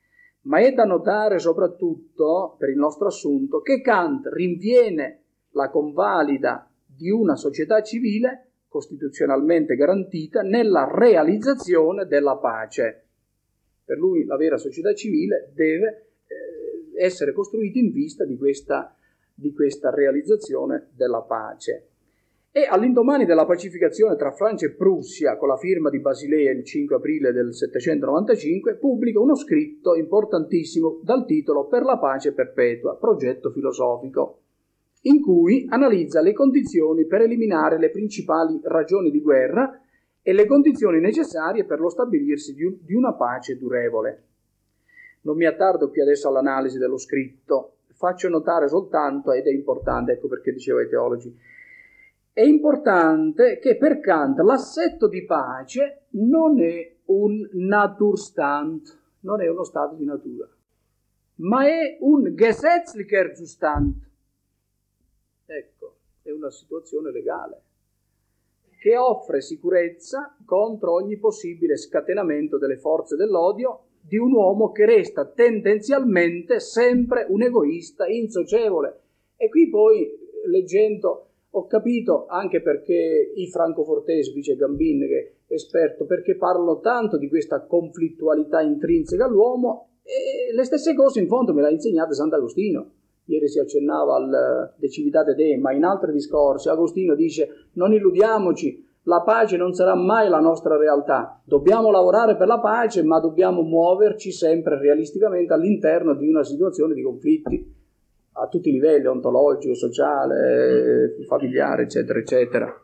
Ma è da notare soprattutto, per il nostro assunto, che Kant rinviene la convalida di una società civile costituzionalmente garantita nella realizzazione della pace. Per lui la vera società civile deve eh, essere costruita in vista di questa, di questa realizzazione della pace. E all'indomani della pacificazione tra Francia e Prussia, con la firma di Basilea il cinque aprile del settecentonovantacinque, pubblica uno scritto importantissimo dal titolo Per la pace perpetua, progetto filosofico, in cui analizza le condizioni per eliminare le principali ragioni di guerra e le condizioni necessarie per lo stabilirsi di, un, di una pace durevole. Non mi attardo qui adesso all'analisi dello scritto, faccio notare soltanto, ed è importante, ecco perché dicevo ai teologi, è importante che per Kant l'assetto di pace non è un Naturstand, non è uno stato di natura, ma è un Gesetzlicher Zustand. Ecco, è una situazione legale che offre sicurezza contro ogni possibile scatenamento delle forze dell'odio di un uomo che resta tendenzialmente sempre un egoista insocievole. E qui poi, leggendo, ho capito anche perché i francofortesi, dice Gambin, che è esperto, perché parlano tanto di questa conflittualità intrinseca all'uomo, e le stesse cose in fondo me le ha insegnate Sant'Agostino. Ieri si accennava al De Civitate Dei, ma in altri discorsi Agostino dice: non illudiamoci, la pace non sarà mai la nostra realtà, dobbiamo lavorare per la pace, ma dobbiamo muoverci sempre realisticamente all'interno di una situazione di conflitti a tutti i livelli, ontologico, sociale, familiare, eccetera, eccetera.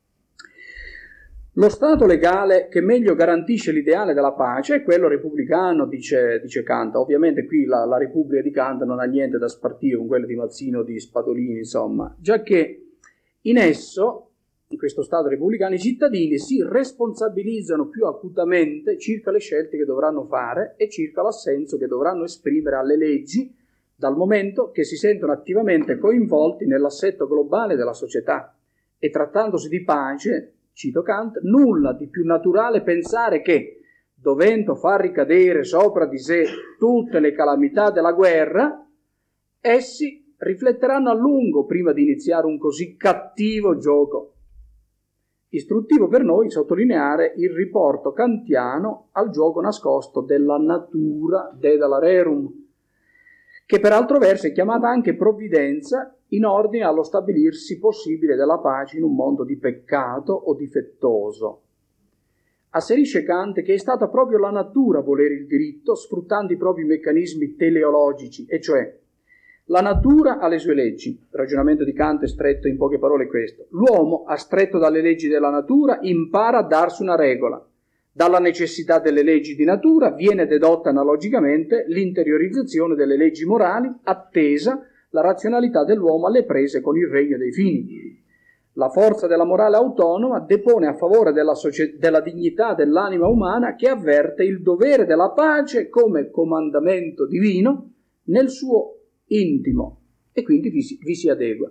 Lo Stato legale che meglio garantisce l'ideale della pace è quello repubblicano, dice, dice Kant. Ovviamente qui la, la Repubblica di Kant non ha niente da spartire con quella di Mazzino, di Spadolini, insomma, già che in esso, in questo Stato repubblicano, i cittadini si responsabilizzano più acutamente circa le scelte che dovranno fare e circa l'assenso che dovranno esprimere alle leggi, dal momento che si sentono attivamente coinvolti nell'assetto globale della società. E trattandosi di pace, cito Kant, nulla di più naturale pensare che, dovendo far ricadere sopra di sé tutte le calamità della guerra, essi rifletteranno a lungo prima di iniziare un così cattivo gioco. Istruttivo per noi sottolineare il riporto kantiano al gioco nascosto della natura dedala rerum, che per altro verso è chiamata anche provvidenza in ordine allo stabilirsi possibile della pace in un mondo di peccato o difettoso. Asserisce Kant che è stata proprio la natura a volere il diritto, sfruttando i propri meccanismi teleologici, e cioè la natura ha le sue leggi. Il ragionamento di Kant è stretto in poche parole questo: l'uomo, astretto dalle leggi della natura, impara a darsi una regola. Dalla necessità delle leggi di natura viene dedotta analogicamente l'interiorizzazione delle leggi morali, attesa la razionalità dell'uomo alle prese con il regno dei fini. La forza della morale autonoma depone a favore della, socie- della dignità dell'anima umana, che avverte il dovere della pace come comandamento divino nel suo intimo e quindi vi si, vi si adegua.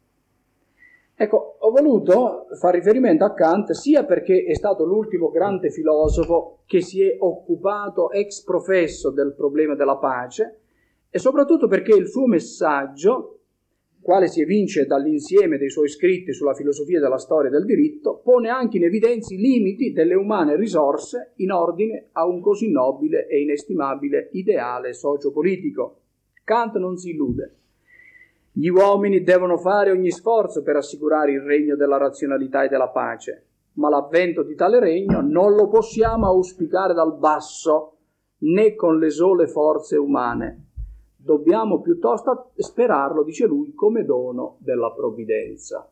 Ecco, ho voluto far riferimento a Kant sia perché è stato l'ultimo grande filosofo che si è occupato ex professo del problema della pace, e soprattutto perché il suo messaggio, quale si evince dall'insieme dei suoi scritti sulla filosofia della storia del diritto, pone anche in evidenza i limiti delle umane risorse in ordine a un così nobile e inestimabile ideale sociopolitico. Kant non si illude. Gli uomini devono fare ogni sforzo per assicurare il regno della razionalità e della pace, ma l'avvento di tale regno non lo possiamo auspicare dal basso, né con le sole forze umane. Dobbiamo piuttosto sperarlo, dice lui, come dono della provvidenza.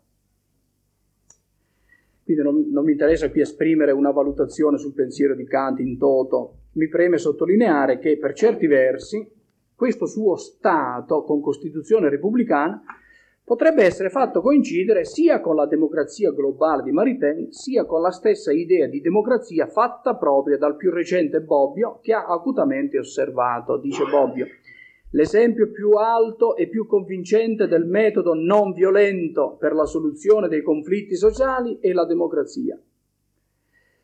Quindi non, non mi interessa qui esprimere una valutazione sul pensiero di Kant in toto. Mi preme sottolineare che per certi versi questo suo Stato con Costituzione repubblicana potrebbe essere fatto coincidere sia con la democrazia globale di Maritain, sia con la stessa idea di democrazia fatta propria dal più recente Bobbio, che ha acutamente osservato, dice Bobbio: l'esempio più alto e più convincente del metodo non violento per la soluzione dei conflitti sociali è la democrazia.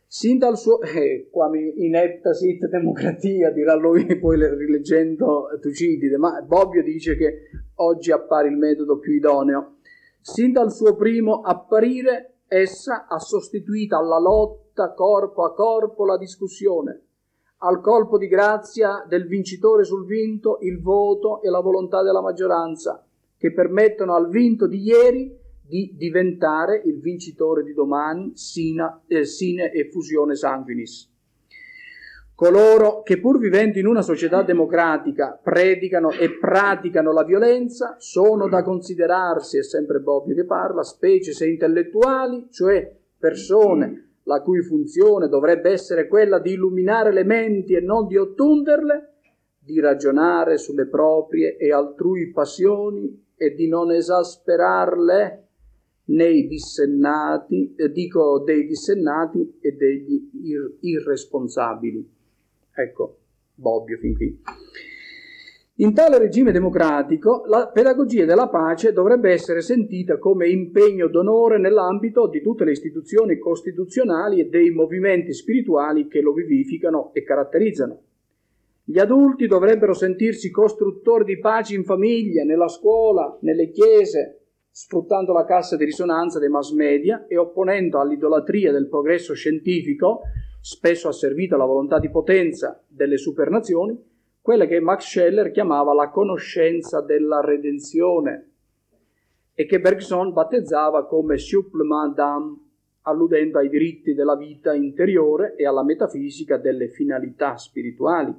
Sin dal suo, eh, qua inepta sit democrazia, dirà lui poi rileggendo Tucidide, ma Bobbio dice che oggi appare il metodo più idoneo. Sin dal suo primo apparire essa ha sostituito alla lotta corpo a corpo la discussione, al colpo di grazia del vincitore sul vinto il voto e la volontà della maggioranza, che permettono al vinto di ieri di diventare il vincitore di domani, sina, eh, sine effusione sanguinis. Coloro che pur vivendo in una società democratica predicano e praticano la violenza sono da considerarsi, è sempre Bobbio che parla, specie se intellettuali, cioè persone la cui funzione dovrebbe essere quella di illuminare le menti e non di ottunderle, di ragionare sulle proprie e altrui passioni e di non esasperarle nei dissennati, eh, dico dei dissennati e degli ir- irresponsabili. Ecco, Bobbio fin qui. In tale regime democratico, la pedagogia della pace dovrebbe essere sentita come impegno d'onore nell'ambito di tutte le istituzioni costituzionali e dei movimenti spirituali che lo vivificano e caratterizzano. Gli adulti dovrebbero sentirsi costruttori di pace in famiglia, nella scuola, nelle chiese, sfruttando la cassa di risonanza dei mass media e opponendo all'idolatria del progresso scientifico, spesso asservito alla volontà di potenza delle supernazioni, quella che Max Scheler chiamava la conoscenza della redenzione e che Bergson battezzava come supplement d'âme, alludendo ai diritti della vita interiore e alla metafisica delle finalità spirituali.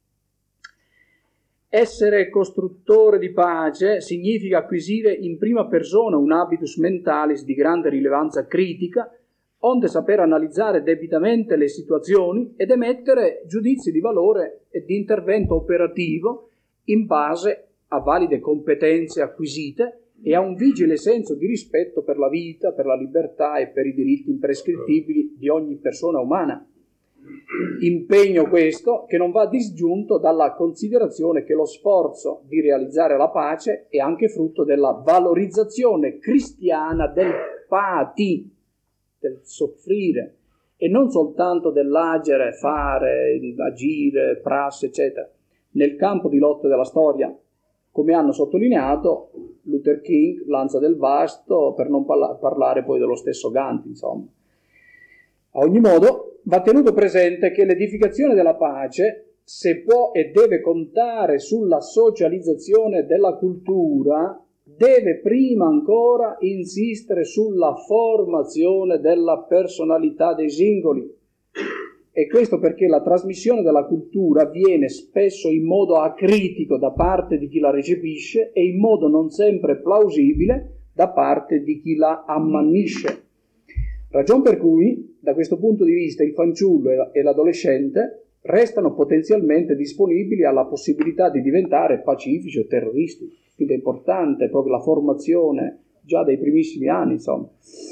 Essere costruttore di pace significa acquisire in prima persona un habitus mentalis di grande rilevanza critica, onde saper analizzare debitamente le situazioni ed emettere giudizi di valore e di intervento operativo in base a valide competenze acquisite e a un vigile senso di rispetto per la vita, per la libertà e per i diritti imprescrittibili di ogni persona umana. Impegno questo che non va disgiunto dalla considerazione che lo sforzo di realizzare la pace è anche frutto della valorizzazione cristiana del pati, del soffrire, e non soltanto dell'agere, fare, agire, prassi, eccetera. Nel campo di lotta della storia, come hanno sottolineato Luther King, Lanza del Vasto, per non parla- parlare poi dello stesso Gandhi, insomma. A ogni modo, va tenuto presente che l'edificazione della pace, se può e deve contare sulla socializzazione della cultura, deve prima ancora insistere sulla formazione della personalità dei singoli. E questo perché la trasmissione della cultura avviene spesso in modo acritico da parte di chi la recepisce e in modo non sempre plausibile da parte di chi la ammannisce. Ragion per cui, da questo punto di vista, il fanciullo e l'adolescente restano potenzialmente disponibili alla possibilità di diventare pacifici o terroristi. Quindi è importante proprio la formazione già dai primissimi anni, insomma.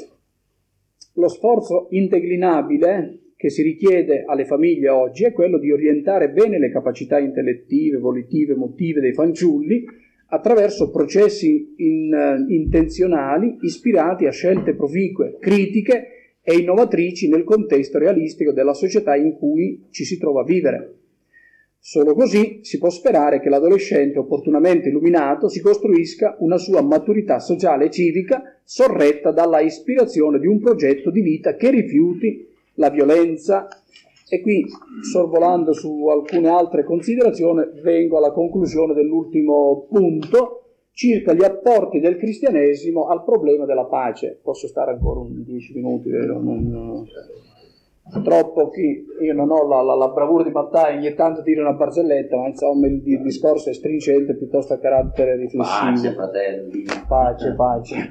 Lo sforzo indeclinabile che si richiede alle famiglie oggi è quello di orientare bene le capacità intellettive, volitive, emotive dei fanciulli attraverso processi in, uh, intenzionali ispirati a scelte proficue, critiche e innovatrici nel contesto realistico della società in cui ci si trova a vivere. Solo così si può sperare che l'adolescente opportunamente illuminato si costruisca una sua maturità sociale e civica sorretta dalla ispirazione di un progetto di vita che rifiuti la violenza. E qui, sorvolando su alcune altre considerazioni, vengo alla conclusione dell'ultimo punto circa gli apporti del cristianesimo al problema della pace. Posso stare ancora un dieci minuti, vero? Non... Troppo qui, io non ho la, la, la bravura di Mattei, ogni tanto dire una barzelletta, ma insomma il, il discorso è stringente piuttosto a carattere riflessivo. Pace, fratelli. Pace, pace.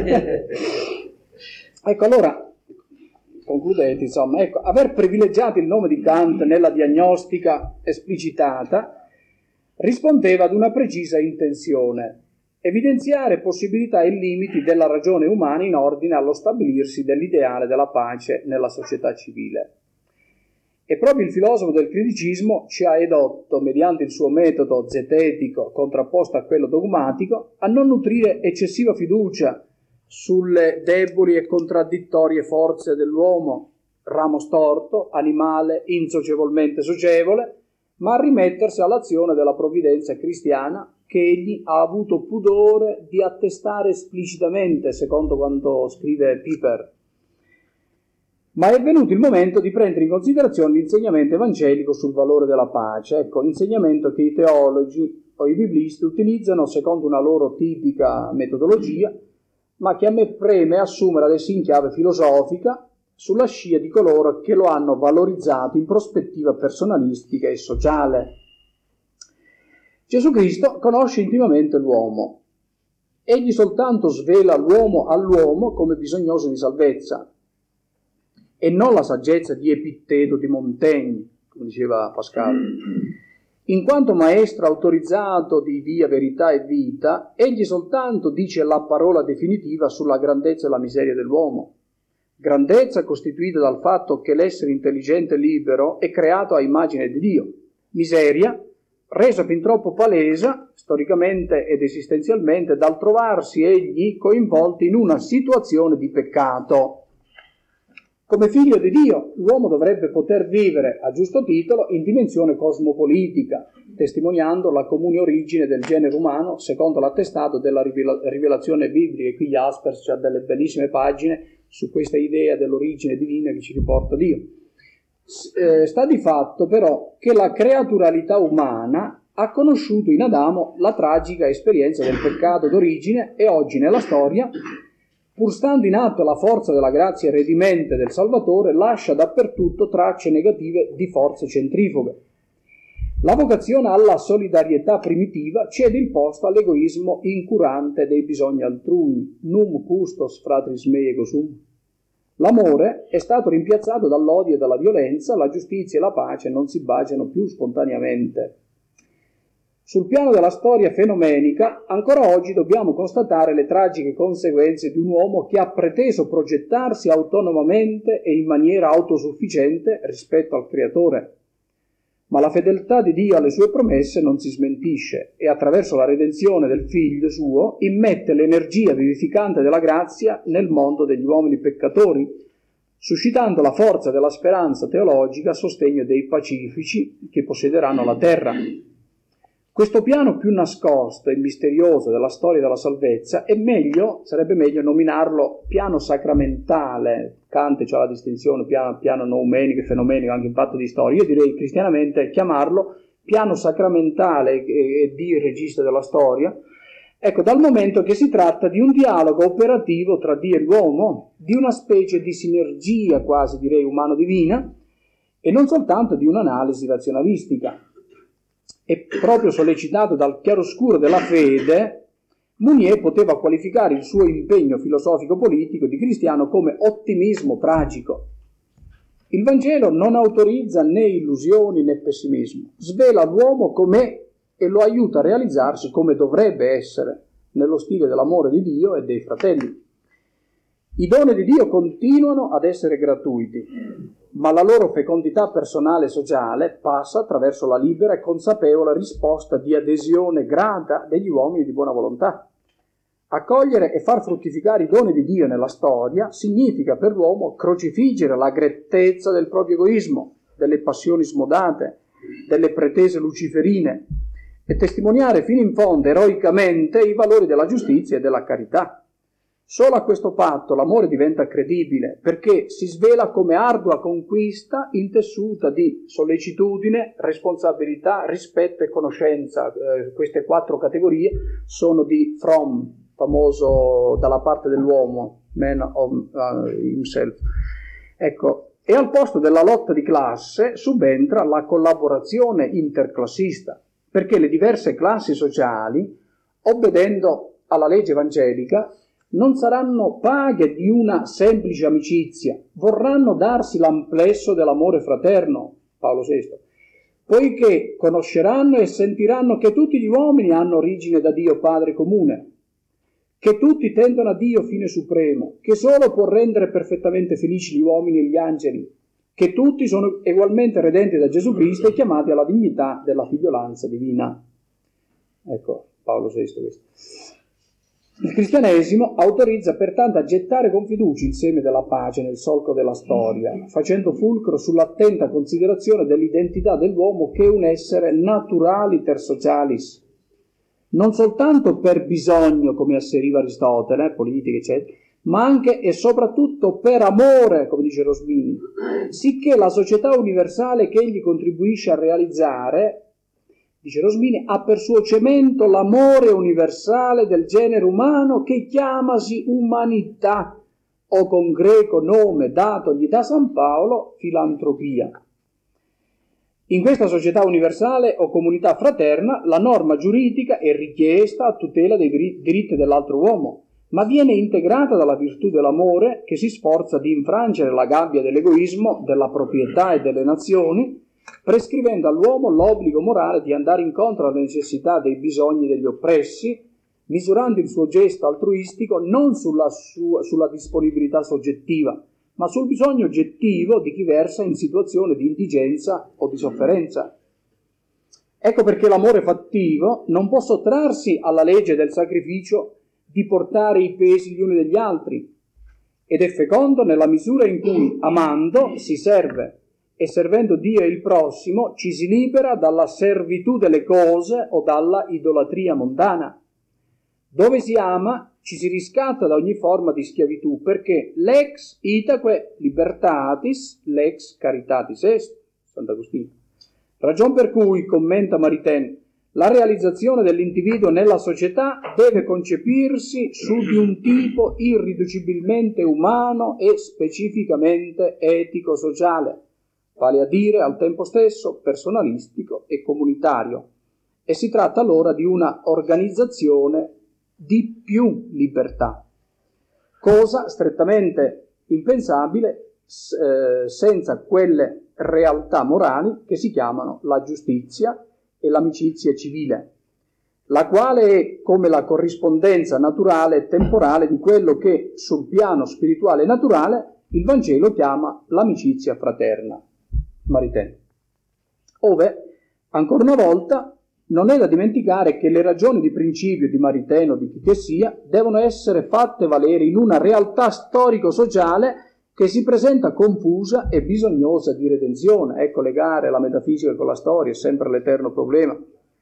Ecco, allora, concludete, insomma, ecco, aver privilegiato il nome di Kant nella diagnostica esplicitata rispondeva ad una precisa intenzione: evidenziare possibilità e limiti della ragione umana in ordine allo stabilirsi dell'ideale della pace nella società civile. E proprio il filosofo del criticismo ci ha edotto, mediante il suo metodo zetetico contrapposto a quello dogmatico, a non nutrire eccessiva fiducia sulle deboli e contraddittorie forze dell'uomo, ramo storto, animale, insocievolmente socievole, ma a rimettersi all'azione della provvidenza cristiana che egli ha avuto pudore di attestare esplicitamente, secondo quanto scrive Piper. Ma è venuto il momento di prendere in considerazione l'insegnamento evangelico sul valore della pace, ecco, insegnamento che i teologi o i biblisti utilizzano secondo una loro tipica metodologia, ma che a me preme assumere adesso in chiave filosofica sulla scia di coloro che lo hanno valorizzato in prospettiva personalistica e sociale. Gesù Cristo conosce intimamente l'uomo. Egli soltanto svela l'uomo all'uomo come bisognoso di salvezza, e non la saggezza di Epitteto di Montaigne, come diceva Pascal. In quanto maestro autorizzato di via, verità e vita, egli soltanto dice la parola definitiva sulla grandezza e la miseria dell'uomo. Grandezza costituita dal fatto che l'essere intelligente e libero è creato a immagine di Dio. Miseria, resa fin troppo palese, storicamente ed esistenzialmente, dal trovarsi egli coinvolti in una situazione di peccato. Come figlio di Dio, l'uomo dovrebbe poter vivere, a giusto titolo, in dimensione cosmopolitica, testimoniando la comune origine del genere umano secondo l'attestato della rivelazione biblica. E qui Jaspers ha delle bellissime pagine su questa idea dell'origine divina che ci riporta Dio. Eh, sta di fatto però che la creaturalità umana ha conosciuto in Adamo la tragica esperienza del peccato d'origine e oggi nella storia, pur stando in atto la forza della grazia redimente del Salvatore, lascia dappertutto tracce negative di forze centrifughe. La vocazione alla solidarietà primitiva cede il posto all'egoismo incurante dei bisogni altrui, num custos fratris mei ego sum. L'amore è stato rimpiazzato dall'odio e dalla violenza, la giustizia e la pace non si baciano più spontaneamente. Sul piano della storia fenomenica, ancora oggi dobbiamo constatare le tragiche conseguenze di un uomo che ha preteso progettarsi autonomamente e in maniera autosufficiente rispetto al Creatore. Ma la fedeltà di Dio alle sue promesse non si smentisce e attraverso la redenzione del Figlio suo immette l'energia vivificante della grazia nel mondo degli uomini peccatori, suscitando la forza della speranza teologica a sostegno dei pacifici che possederanno la terra. Questo piano più nascosto e misterioso della storia della salvezza è meglio, sarebbe meglio nominarlo piano sacramentale. Kant c'ha la distinzione piano, piano noumenico e fenomenico anche in fatto di storia. Io direi cristianamente chiamarlo piano sacramentale e, e di regista della storia. Ecco, dal momento che si tratta di un dialogo operativo tra Dio e l'uomo, di una specie di sinergia quasi direi umano-divina e non soltanto di un'analisi razionalistica. E proprio sollecitato dal chiaroscuro della fede, Mounier poteva qualificare il suo impegno filosofico-politico di cristiano come ottimismo tragico. Il Vangelo non autorizza né illusioni né pessimismo, svela l'uomo com'è e lo aiuta a realizzarsi come dovrebbe essere, nello stile dell'amore di Dio e dei fratelli. I doni di Dio continuano ad essere gratuiti, ma la loro fecondità personale e sociale passa attraverso la libera e consapevole risposta di adesione grata degli uomini di buona volontà. Accogliere e far fruttificare i doni di Dio nella storia significa per l'uomo crocifiggere la grettezza del proprio egoismo, delle passioni smodate, delle pretese luciferine e testimoniare fino in fondo eroicamente i valori della giustizia e della carità. Solo a questo patto l'amore diventa credibile perché si svela come ardua conquista intessuta di sollecitudine, responsabilità, rispetto e conoscenza. Eh, queste quattro categorie sono di Fromm, famoso dalla parte dell'uomo, man of uh, himself. Ecco, e al posto della lotta di classe subentra la collaborazione interclassista, perché le diverse classi sociali, obbedendo alla legge evangelica, non saranno paghe di una semplice amicizia, vorranno darsi l'amplesso dell'amore fraterno, Paolo sesto, poiché conosceranno e sentiranno che tutti gli uomini hanno origine da Dio Padre comune, che tutti tendono a Dio fine supremo, che solo può rendere perfettamente felici gli uomini e gli angeli, che tutti sono ugualmente redenti da Gesù Cristo e chiamati alla dignità della figliolanza divina. Ecco, Paolo sesto questo. Il cristianesimo autorizza pertanto a gettare con fiducia il seme della pace nel solco della storia, facendo fulcro sull'attenta considerazione dell'identità dell'uomo che è un essere naturaliter socialis, non soltanto per bisogno, come asseriva Aristotele, politica, eccetera, ma anche e soprattutto per amore, come dice Rosmini, sicché la società universale che egli contribuisce a realizzare, dice Rosmini, ha per suo cemento l'amore universale del genere umano che chiamasi umanità, o con greco nome datogli da San Paolo, filantropia. In questa società universale o comunità fraterna la norma giuridica è richiesta a tutela dei diritti dell'altro uomo, ma viene integrata dalla virtù dell'amore che si sforza di infrangere la gabbia dell'egoismo, della proprietà e delle nazioni, prescrivendo all'uomo l'obbligo morale di andare incontro alle necessità dei bisogni degli oppressi, misurando il suo gesto altruistico non sulla, sua, sulla disponibilità soggettiva, ma sul bisogno oggettivo di chi versa in situazione di indigenza o di sofferenza. Ecco perché l'amore fattivo non può sottrarsi alla legge del sacrificio di portare i pesi gli uni degli altri, ed è fecondo nella misura in cui, amando, si serve, e servendo Dio e il prossimo ci si libera dalla servitù delle cose o dalla idolatria mondana. Dove si ama ci si riscatta da ogni forma di schiavitù, perché lex itaque libertatis, lex caritatis est, Sant'Agostino. Ragion per cui, commenta Maritain, la realizzazione dell'individuo nella società deve concepirsi su di un tipo irriducibilmente umano e specificamente etico-sociale, vale a dire al tempo stesso personalistico e comunitario, e si tratta allora di una organizzazione di più libertà, cosa strettamente impensabile eh, senza quelle realtà morali che si chiamano la giustizia e l'amicizia civile, la quale è come la corrispondenza naturale e temporale di quello che sul piano spirituale e naturale il Vangelo chiama l'amicizia fraterna. Maritain. Ove, ancora una volta, non è da dimenticare che le ragioni di principio di Maritain o di chi che sia devono essere fatte valere in una realtà storico-sociale che si presenta confusa e bisognosa di redenzione. Ecco, legare la metafisica con la storia è sempre l'eterno problema.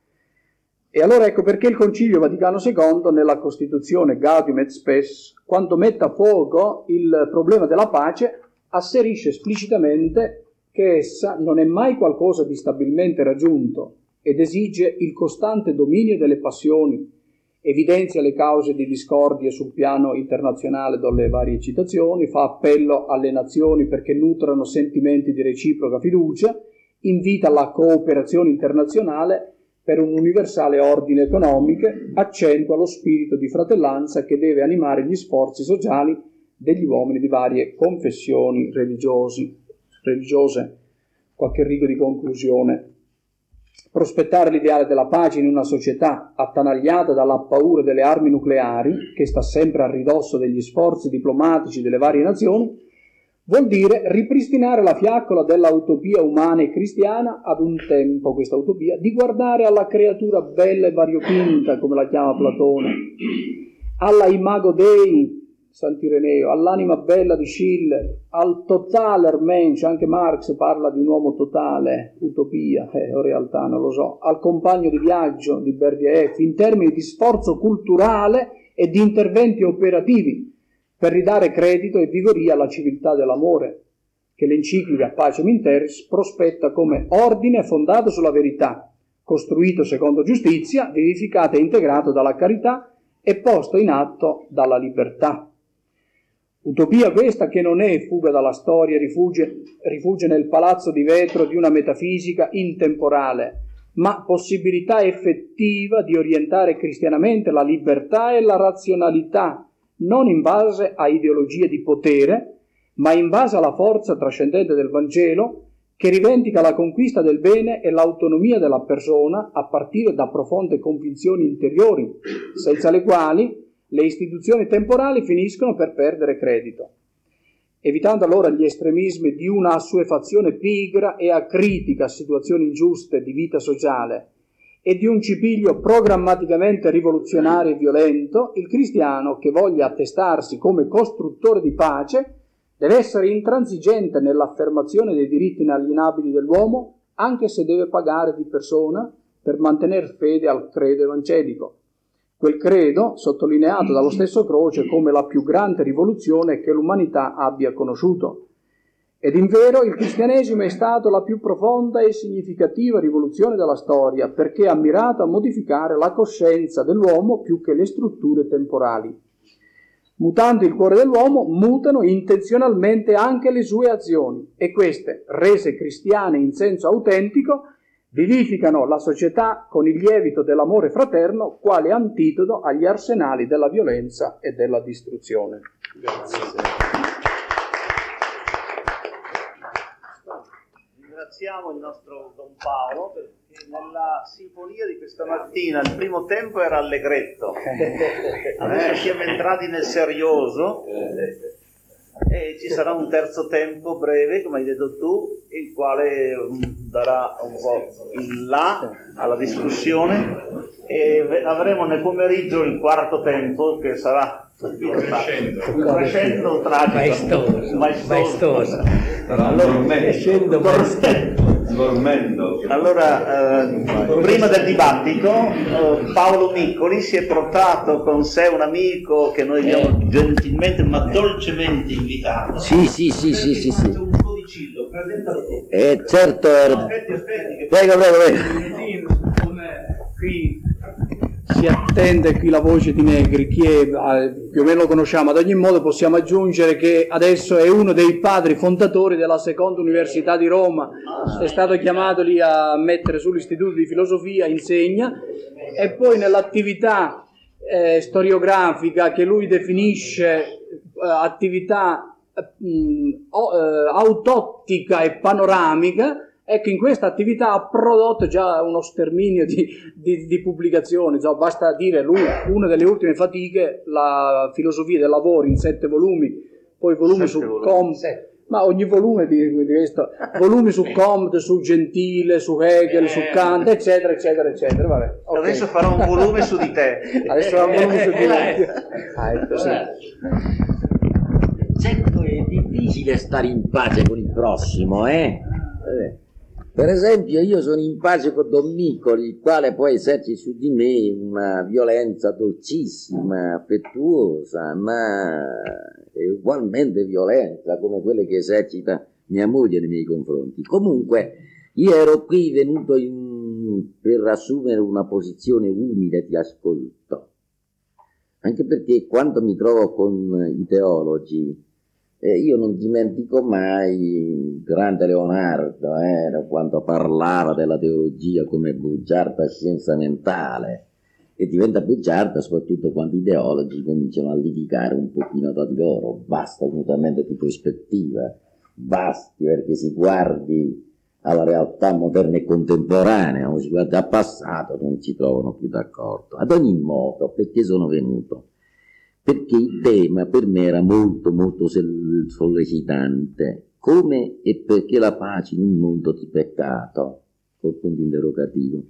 E allora ecco perché il Concilio Vaticano secondo, nella Costituzione Gaudium et Spes, quando mette a fuoco il problema della pace, asserisce esplicitamente che essa non è mai qualcosa di stabilmente raggiunto ed esige il costante dominio delle passioni, evidenzia le cause di discordia sul piano internazionale dalle varie citazioni, fa appello alle nazioni perché nutrano sentimenti di reciproca fiducia, invita alla cooperazione internazionale per un universale ordine economico, accentua lo spirito di fratellanza che deve animare gli sforzi sociali degli uomini di varie confessioni religiosi, religiose. Qualche rigo di conclusione. Prospettare l'ideale della pace in una società attanagliata dalla paura delle armi nucleari, che sta sempre a ridosso degli sforzi diplomatici delle varie nazioni, vuol dire ripristinare la fiaccola della utopia umana e cristiana, ad un tempo questa utopia, di guardare alla creatura bella e variopinta, come la chiama Platone, alla imago Dei, Sant'Ireneo, all'anima bella di Schiller, al totaler Mensch, anche Marx parla di un uomo totale, utopia, eh, o realtà, non lo so, al compagno di viaggio di Berdyaev, in termini di sforzo culturale e di interventi operativi per ridare credito e vigoria alla civiltà dell'amore, che l'enciclica Pacem in Terris prospetta come ordine fondato sulla verità, costruito secondo giustizia, vivificato e integrato dalla carità e posto in atto dalla libertà. Utopia questa che non è fuga dalla storia, rifugge, rifugge nel palazzo di vetro di una metafisica intemporale, ma possibilità effettiva di orientare cristianamente la libertà e la razionalità, non in base a ideologie di potere, ma in base alla forza trascendente del Vangelo, che rivendica la conquista del bene e l'autonomia della persona a partire da profonde convinzioni interiori, senza le quali le istituzioni temporali finiscono per perdere credito. Evitando allora gli estremismi di una assuefazione pigra e acritica a situazioni ingiuste di vita sociale e di un cipiglio programmaticamente rivoluzionario e violento, il cristiano che voglia attestarsi come costruttore di pace deve essere intransigente nell'affermazione dei diritti inalienabili dell'uomo, anche se deve pagare di persona per mantenere fede al credo evangelico. Quel credo, sottolineato dallo stesso Croce come la più grande rivoluzione che l'umanità abbia conosciuto. Ed invero il cristianesimo è stato la più profonda e significativa rivoluzione della storia, perché ha mirato a modificare la coscienza dell'uomo più che le strutture temporali. Mutando il cuore dell'uomo, mutano intenzionalmente anche le sue azioni, e queste, rese cristiane in senso autentico, vivificano la società con il lievito dell'amore fraterno, quale antidoto agli arsenali della violenza e della distruzione. Grazie. Ringraziamo il nostro Don Paolo perché nella sinfonia di questa mattina il primo tempo era allegretto, adesso siamo entrati nel serioso e ci sarà un terzo tempo breve, come hai detto tu, il quale darà un po' il là alla discussione, e avremo nel pomeriggio il quarto tempo che sarà un crescendo tragico, maestoso, maestoso. Allora, crescendo dormendo. Allora, eh, prima del dibattito, eh, Paolo Miccoli si è portato con sé un amico che noi abbiamo gentilmente ma dolcemente invitato. Sì, sì, sì, sì, sì, sì. Un po' di cibo, presentalo tu. Eh, certo, era... Aspetti, aspetti. Che... Prego, prego, prego. Qui si attende qui la voce di Negri, chi è, più o meno lo conosciamo. Ad ogni modo possiamo aggiungere che adesso è uno dei padri fondatori della seconda università di Roma, è stato chiamato lì a mettere sull'istituto di filosofia, insegna, e poi nell'attività eh, storiografica che lui definisce eh, attività mh, o, eh, autottica e panoramica. Ecco, in questa attività ha prodotto già uno sterminio di, di, di pubblicazioni. Insomma, basta dire lui, una delle ultime fatiche, la filosofia del lavoro in sette volumi, poi volumi su Comte, ma ogni volume di, di questo, volumi su Comte, su Gentile, su Hegel, su Kant, eccetera, eccetera, eccetera. Vabbè, okay. Adesso farò un volume su di te. Adesso farò un volume su di te. Ah, ecco, sì. Certo, è difficile stare in pace con il prossimo, eh? eh. Per esempio, io sono in pace con Don Miccoli, il quale poi esercita su di me una violenza dolcissima, affettuosa, ma è ugualmente violenta come quelle che esercita mia moglie nei miei confronti. Comunque, io ero qui venuto in... per assumere una posizione umile, ti ascolto. Anche perché quando mi trovo con i teologi, Eh, io non dimentico mai il grande Leonardo, eh, quando parlava della teologia come bugiarda scienza mentale, e diventa bugiarda soprattutto quando i teologi cominciano a litigare un pochino tra di loro. Basta un mutamento di prospettiva, basti perché si guardi alla realtà moderna e contemporanea, non si guarda al passato, non si trovano più d'accordo. Ad ogni modo, perché sono venuto? Perché il tema per me era molto molto sollecitante, come e perché la pace in un mondo di peccato, col punto interrogativo.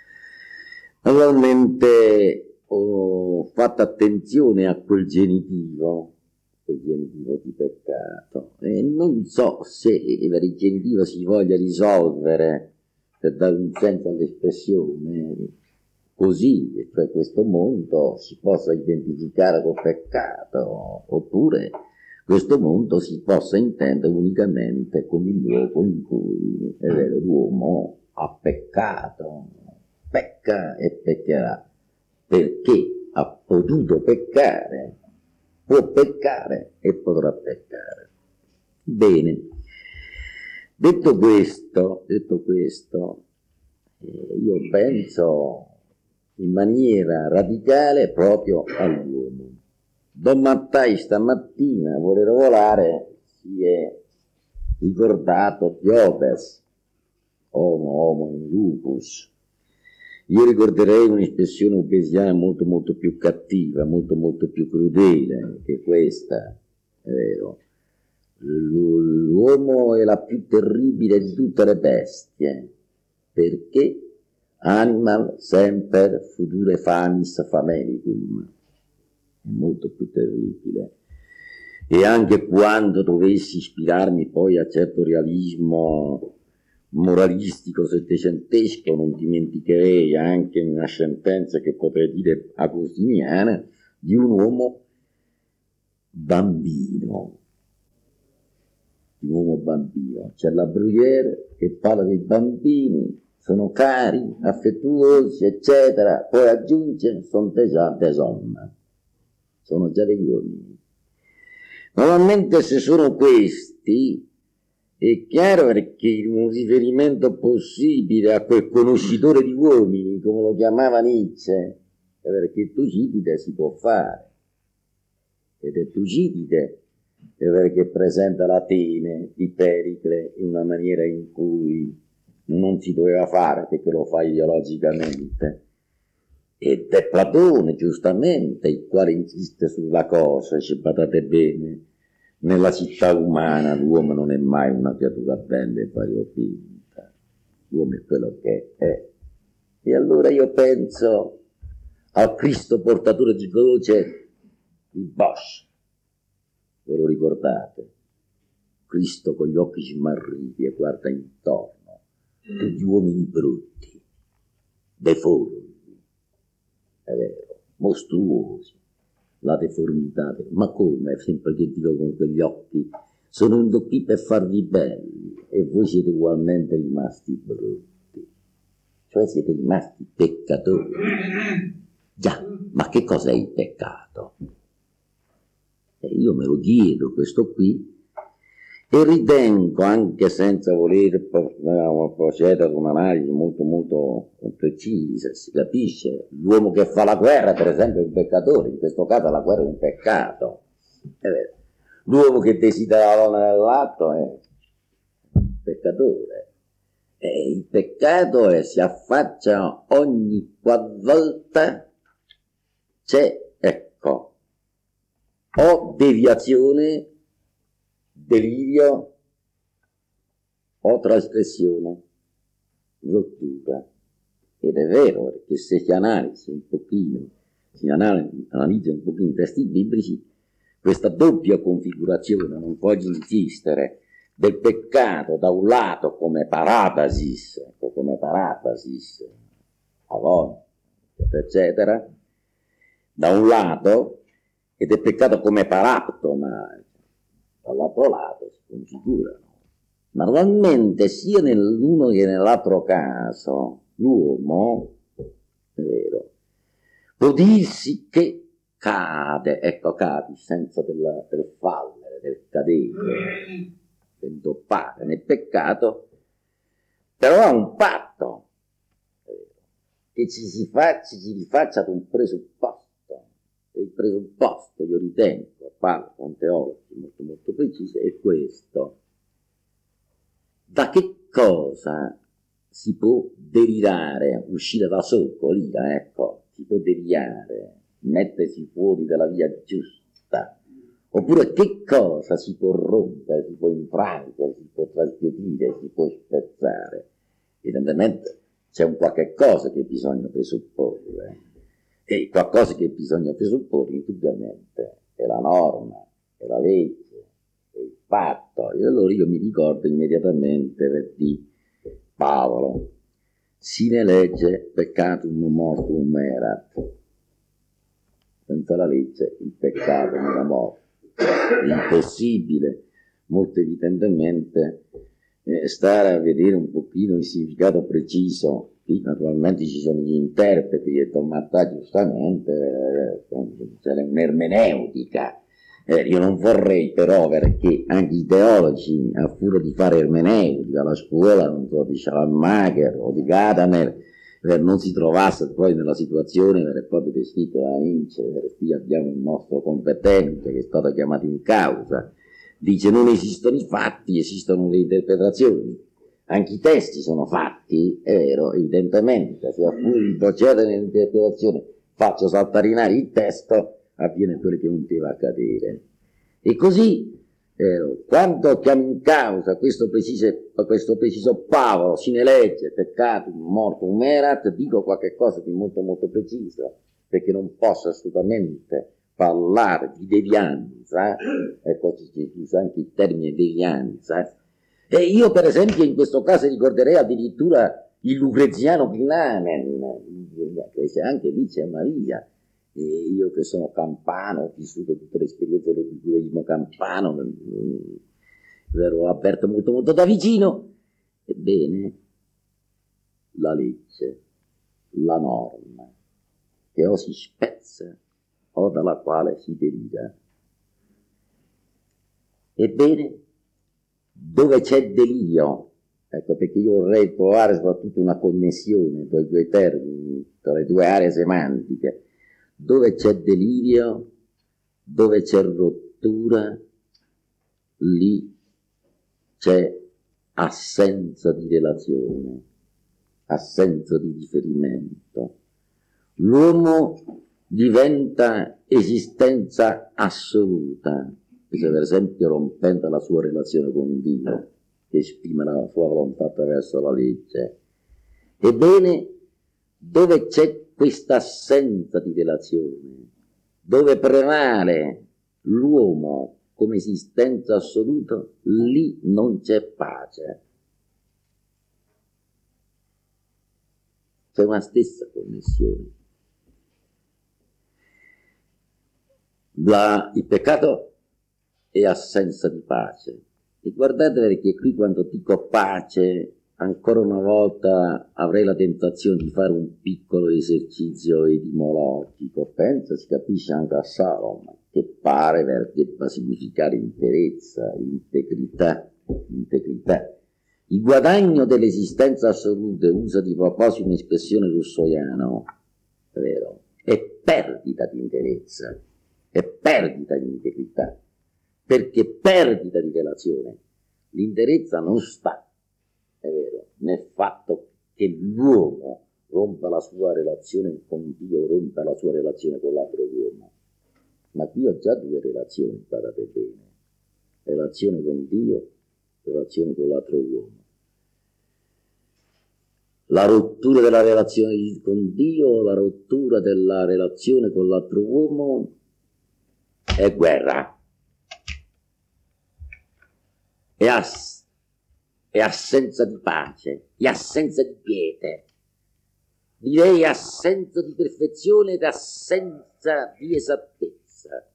Naturalmente ho fatto attenzione a quel genitivo, quel genitivo di peccato, e non so se per il genitivo si voglia risolvere, per dare un senso all'espressione, così, cioè questo mondo si possa identificare col peccato, oppure questo mondo si possa intendere unicamente come il luogo in cui è vero, l'uomo ha peccato, pecca e peccherà, perché ha potuto peccare, può peccare e potrà peccare. Bene, detto questo, detto questo, eh, io penso in maniera radicale proprio all'uomo. Don Mattai stamattina, volere volare, si è ricordato di Hobbes, homo homo in lupus. Io ricorderei un'espressione hobbesiana molto molto più cattiva, molto molto più crudele che questa, è vero. L'uomo è la più terribile di tutte le bestie, perché animal semper future famis famelicum, è molto più terribile. E anche quando dovessi ispirarmi poi a certo realismo moralistico settecentesco, non dimenticherei anche una sentenza che potrei dire agostiniana di un uomo bambino, di un uomo bambino. C'è la Bruyère che parla dei bambini, sono cari, affettuosi, eccetera, poi aggiunge sono già des hommes, sono già degli uomini. Normalmente se sono questi è chiaro perché un riferimento possibile a quel conoscitore di uomini, come lo chiamava Nietzsche, è perché Tucidide si può fare, ed è Tucidide è perché presenta l'Atene di Pericle in una maniera in cui non si doveva fare perché lo fa ideologicamente, ed è Platone giustamente il quale insiste sulla cosa, ci badate bene, nella città umana l'uomo non è mai una creatura bella e variopinta, l'uomo è quello che è. E allora io penso al Cristo portatore di croce di Bosch, ve lo ricordate? Cristo con gli occhi smarriti e guarda intorno, tutti uomini brutti, deformi, è vero, mostruosi. La deformità, ma come? Sempre che dico con quegli occhi, sono venuto qui per farvi belli e voi siete ugualmente rimasti brutti, cioè siete rimasti peccatori. Già, ma che cos'è il peccato? E io me lo chiedo questo qui e ritengo, anche senza voler procedere ad un'analisi molto molto precisa, si capisce, l'uomo che fa la guerra per esempio è un peccatore, in questo caso la guerra è un peccato, è vero. L'uomo che desidera la donna dell'altro è un peccatore, e il peccato è, si affaccia ogni qualvolta c'è, ecco, o deviazione, delirio o trasgressione, rottura. Ed è vero, perché se si analizza un pochino, si analizza un pochino i testi biblici, questa doppia configurazione, non voglio insistere, del peccato da un lato come parabasis, come parabasis, avon, eccetera, da un lato, ed è peccato come paraptoma, dall'altro lato si configurano. Normalmente sia nell'uno che nell'altro caso l'uomo, è vero, può dirsi che cade, ecco cade il senso del, del fallere, del cadere, del toppare nel peccato, però ha un patto, è vero, che ci si, faccia, ci si rifaccia ad un presupposto. Il presupposto, io ritengo, parlo con teologi molto molto precisi, è questo: da che cosa si può derivare, uscire da sotto, lì, ecco, si può derivare, mettersi fuori dalla via giusta, oppure che cosa si può rompere, si può infrangere, si può trasgredire, si può spezzare. Evidentemente c'è un qualche cosa che bisogna presupporre. E qualcosa che bisogna presupporre indubbiamente è la norma, è la legge, è il patto. E allora io mi ricordo immediatamente di Paolo: sine legge peccatum mortuum erat. Senza la legge il peccato non è morte. È impossibile, molto evidentemente, eh, stare a vedere un pochino il significato preciso. Qui naturalmente ci sono gli interpreti e Tommatta giustamente eh, c'è un'ermeneutica. Eh, io non vorrei però, perché anche i teologi, a furia di fare ermeneutica alla scuola, non so, di Schallenmacher o di Gadamer, eh, non si trovasse poi nella situazione vero e proprio descritto da Nietzsche. Qui abbiamo il nostro competente che è stato chiamato in causa, dice: non esistono i fatti, esistono le interpretazioni. Anche i testi sono fatti, è vero, evidentemente, se a furia di procedere nell'interpretazione faccio saltarinare il testo, avviene quello che non deve accadere. E così Eh, quando chiamo in causa questo preciso, questo preciso Paolo, sine legge, peccato, morto, un erat, dico qualche cosa di molto molto preciso, perché non posso assolutamente parlare di devianza, e poi si usa anche il termine devianza, e io per esempio in questo caso ricorderei addirittura il lucreziano Pilamen, che anche lì c'è Maria. E io che sono campano, ho vissuto tutte le esperienze del figurismo campano, ve l'ho avverto molto molto da vicino. Ebbene, la legge, la norma, che o si spezza o dalla quale si deriva. Ebbene, dove c'è delirio, ecco perché io vorrei trovare soprattutto una connessione tra i due termini, tra le due aree semantiche. Dove c'è delirio, dove c'è rottura, lì c'è assenza di relazione, assenza di riferimento. L'uomo diventa esistenza assoluta, se per esempio rompendo la sua relazione con Dio, che esprime la sua volontà attraverso la legge. Ebbene, dove c'è questa assenza di relazione, dove prevale l'uomo come esistenza assoluta, lì non c'è pace. C'è una stessa connessione. La, il peccato è assenza di pace. E guardate perché qui quando dico pace, ancora una volta avrei la tentazione di fare un piccolo esercizio etimologico. Pensa, si capisce anche a Salomone, che pare debba significare interezza, integrità, integrità. Il guadagno dell'esistenza assoluta, usa di proposito un'espressione russoiana, è vero, è perdita di interezza, è perdita di integrità, perché perdita di relazione. L'interezza non sta, è vero, nel fatto che l'uomo rompa la sua relazione con Dio, rompa la sua relazione con l'altro uomo. Ma qui ho già due relazioni, guardate bene, relazione con Dio, relazione con l'altro uomo. La rottura della relazione con Dio, la rottura della relazione con l'altro uomo è guerra, è, ass- è assenza di pace, è assenza di quiete, direi assenza di perfezione ed assenza di esattezza.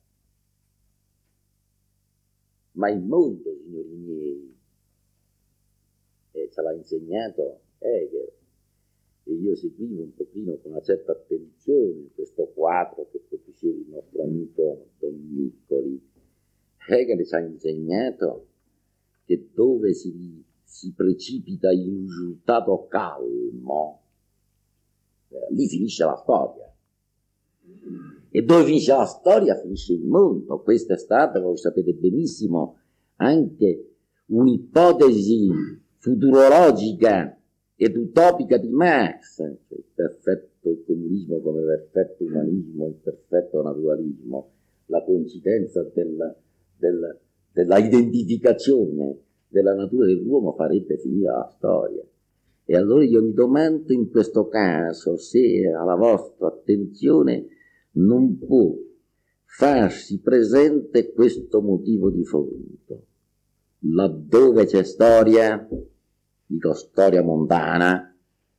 Ma il mondo, signori miei, eh, ce l'ha insegnato Hegel, e io seguivo un pochino con una certa attenzione questo quadro che produceva il nostro amico Don Miccoli. Hegel ci ha insegnato che dove si, si precipita in un risultato calmo, eh, lì finisce la storia. E dove finisce la storia finisce il mondo. Questa è stata, voi sapete benissimo, anche un'ipotesi futurologica ed utopica di Marx, cioè il perfetto il comunismo come perfetto umanismo, il perfetto naturalismo, la coincidenza del, del, della identificazione della natura dell'uomo farebbe finire la storia. E allora io mi domando in questo caso se alla vostra attenzione non può farsi presente questo motivo di fondo. Laddove c'è storia, dico storia mondana,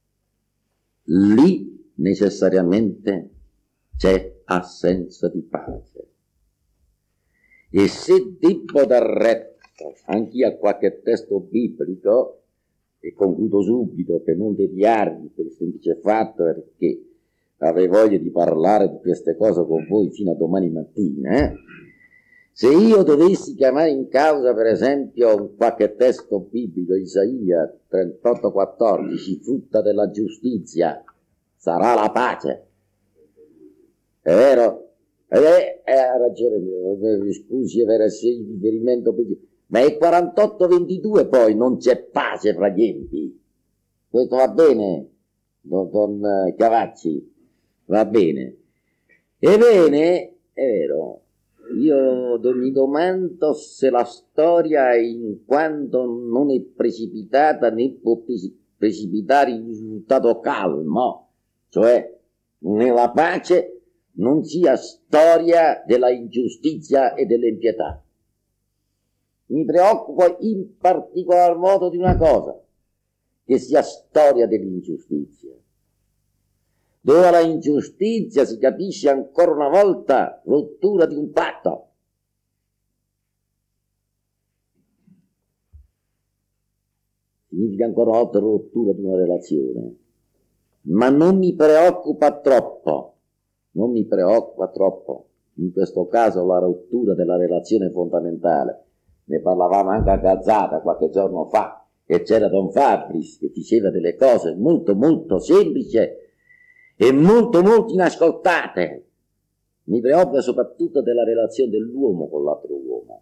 lì necessariamente c'è assenza di pace. E se debbo dar retta anch'io a qualche testo biblico, e concludo subito per non deviarmi per il semplice fatto perché avrei voglia di parlare di queste cose con voi fino a domani mattina, eh? Se io dovessi chiamare in causa per esempio qualche testo biblico, Isaia trentotto quattordici, frutta della giustizia sarà la pace, è vero? Eh, eh, ha ragione, mi scusi, è vero, se il riferimento, ma è quarantotto ventidue poi, non c'è pace fra gli empi. Questo va bene, don, don Cavacci, va bene. Ebbene, è vero, io mi domando se la storia, in quanto non è precipitata né può precipitare il risultato calmo, cioè nella pace, non sia storia della ingiustizia e dell'impietà. Mi preoccupo in particolar modo di una cosa, che sia storia dell'ingiustizia, dove la ingiustizia si capisce ancora una volta rottura di un patto. Significa ancora una volta rottura di una relazione, ma non mi preoccupa troppo, non mi preoccupa troppo, in questo caso la rottura della relazione fondamentale. Ne parlavamo anche a Gazzata qualche giorno fa, e c'era Don Fabris che diceva delle cose molto molto semplici e molto molto inascoltate. Mi preoccupa soprattutto della relazione dell'uomo con l'altro uomo.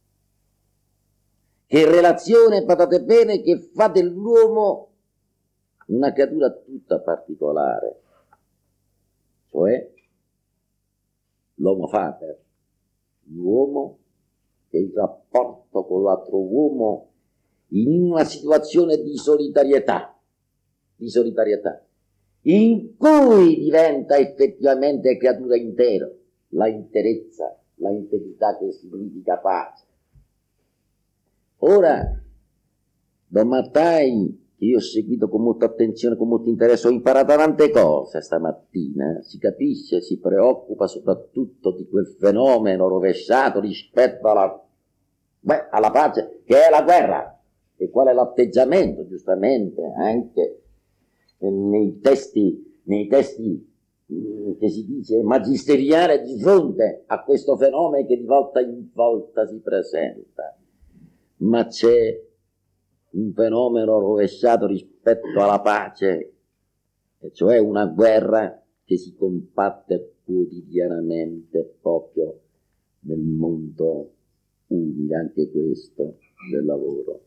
Che relazione, badate bene, che fa dell'uomo una creatura tutta particolare, cioè l'homo faber, l'uomo e il rapporto con l'altro uomo in una situazione di solidarietà, di solidarietà, in cui diventa effettivamente creatura intera, la interezza, la integrità che significa pace. Ora, Don Mattai, che io ho seguito con molta attenzione, con molto interesse, ho imparato tante cose stamattina, si capisce, si preoccupa soprattutto di quel fenomeno rovesciato rispetto alla, beh, alla pace, che è la guerra, e qual è l'atteggiamento, giustamente, anche nei testi, nei testi che si dice magisteriale di fronte a questo fenomeno che di volta in volta si presenta. Ma c'è un fenomeno rovesciato rispetto alla pace, e cioè una guerra che si combatte quotidianamente proprio nel mondo umile, anche questo, del lavoro,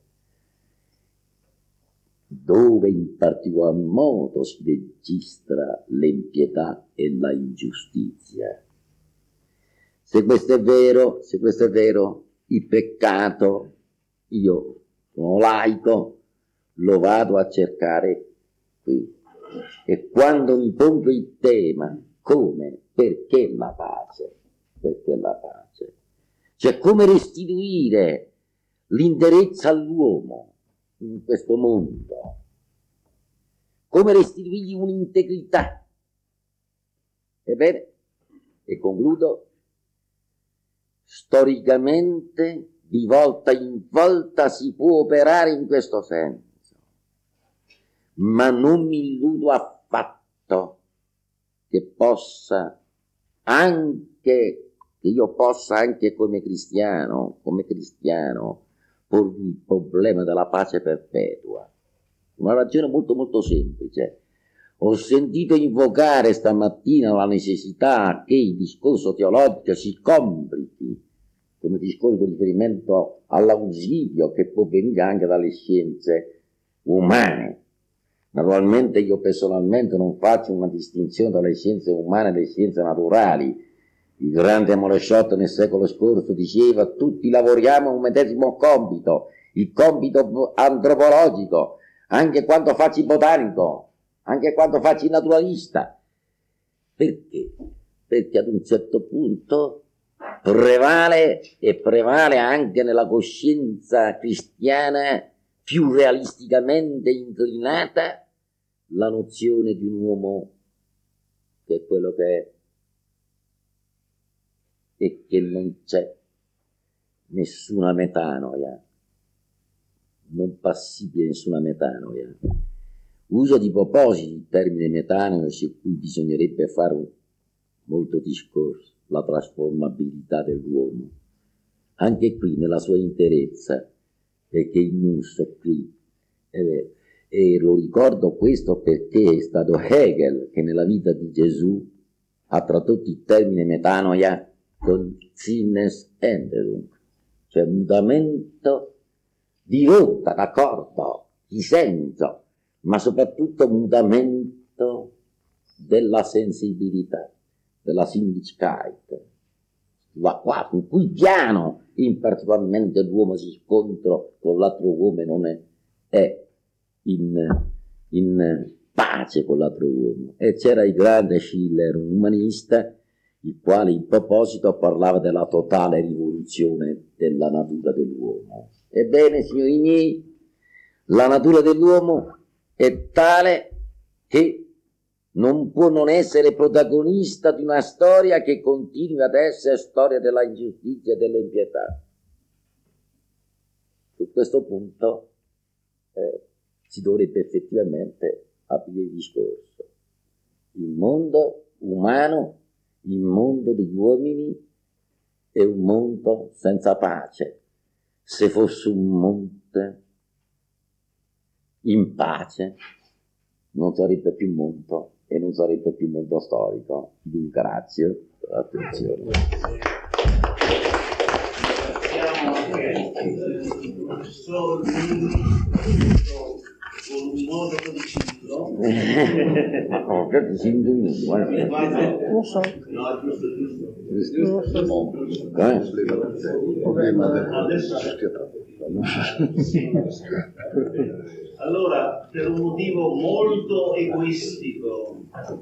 dove in particolar modo si registra l'impietà e la ingiustizia. Se questo è vero, se questo è vero, il peccato, io sono laico, lo vado a cercare qui. E quando mi pongo il tema, come, perché la pace? Perché la pace? Cioè come restituire l'interezza all'uomo in questo mondo, come restituirgli un'integrità. Ebbene, e concludo, storicamente di volta in volta si può operare in questo senso, ma non mi illudo affatto che possa anche, che io possa anche come cristiano, come cristiano, pormi il problema della pace perpetua. Una ragione molto molto semplice. Ho sentito invocare stamattina la necessità che il discorso teologico si complichi come discorso con riferimento all'ausilio che può venire anche dalle scienze umane. Naturalmente io personalmente non faccio una distinzione tra le scienze umane e le scienze naturali. Il grande Moleschott nel secolo scorso diceva: tutti lavoriamo un medesimo compito, il compito antropologico, anche quando faccio il botanico, anche quando faccio il naturalista. Perché? Perché ad un certo punto prevale, e prevale anche nella coscienza cristiana più realisticamente inclinata, la nozione di un uomo che è quello che è, e che non c'è nessuna metanoia, non passibile nessuna metanoia. Uso di proposito il termine metanoia, su cui bisognerebbe fare un, molto discorso, la trasformabilità dell'uomo, anche qui nella sua interezza, perché il mus qui, eh, e lo ricordo questo perché è stato Hegel che nella vita di Gesù ha tradotto il termine metanoia con Sinnesänderung, cioè mutamento di rotta, d'accordo, di senso, ma soprattutto mutamento della sensibilità, della Sinnlichkeit, va qua, su cui piano in particolarmente l'uomo si scontra con l'altro uomo e non è, è in, in pace con l'altro uomo. E c'era il grande Schiller, un umanista, il quale in proposito parlava della totale rivoluzione della natura dell'uomo. Ebbene, signori miei, la natura dell'uomo è tale che non può non essere protagonista di una storia che continui ad essere storia della ingiustizia e dell'impietà. Su questo punto eh, si dovrebbe effettivamente aprire il discorso. Il mondo umano, il mondo degli uomini, è un mondo senza pace. Se fosse un monte in pace, non sarebbe più mondo e non sarebbe più mondo storico. Vi ringrazio per l'attenzione. Siamo anche il professor voluminoso di ciclo. Ma che sintonia, guarda. Non so. No, è giusto, giusto. Allora, per un motivo molto egoistico,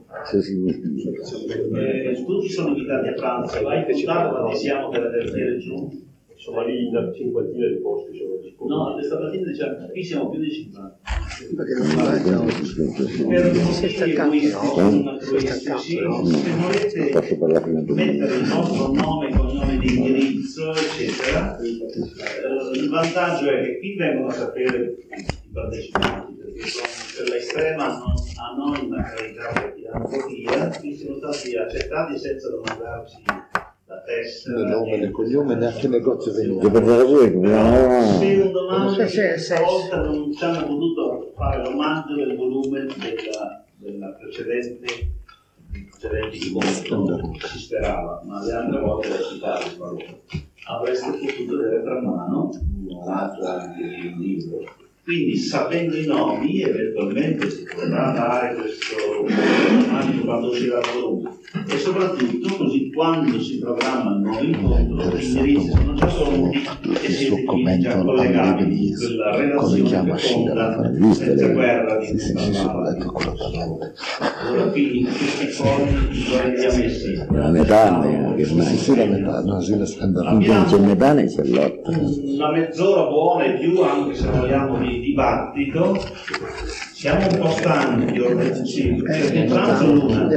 eh, tutti sono invitati a pranzo, vai puntato quando siamo per avere giù. Insomma, lì una cinquantina di posti sono disponibili. No, questa mattina diciamo, qui siamo più di cinquanta. Perché non Per motivi egoistici, altruistici, se volete mettere il nostro nome, cognome di indirizzo, eccetera, eh, il vantaggio è che qui vengono a sapere i partecipanti, perché per l'estrema anonima carità di anarchia, qui siamo stati accettati senza domandarci la tessera. Il nome, il cognome, neanche il negozio veniva. Che per voi, Se un domani questa volta non ci hanno potuto fare l'omaggio del volume della, della precedente precedente incontro, si sperava, ma le altre volte la città di parole. Avreste potuto avere tra mano un'altra anche di un libro. Quindi, sapendo i nomi, eventualmente si potrà dare questo omaggio quando uscirà il volume. E soprattutto, così quando si programma il nuovo incontro, gli indirizzi sono già pronti e siete quindi già collegati in quella relazione feconda senza guerra di cui parlava. Allora, quindi questi fogli vorrei li ha messi. la metà che ormai Sì, la metà, no, sì, la standard. non c'è metà ne c'è l'otto. Una mezz'ora buona e più, anche se vogliamo, di dibattito. Siamo un po' stanchi, sì, perché pranzo l'una,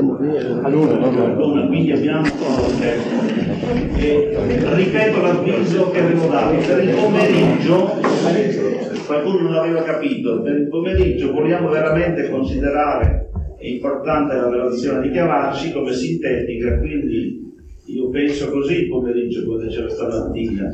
l'una, quindi abbiamo poco tempo. E ripeto l'avviso che avevo dato, per il pomeriggio, qualcuno non l'aveva capito, per il pomeriggio vogliamo veramente considerare importante la relazione di Chiavacci come sintetica, quindi io penso così il pomeriggio come diceva stamattina.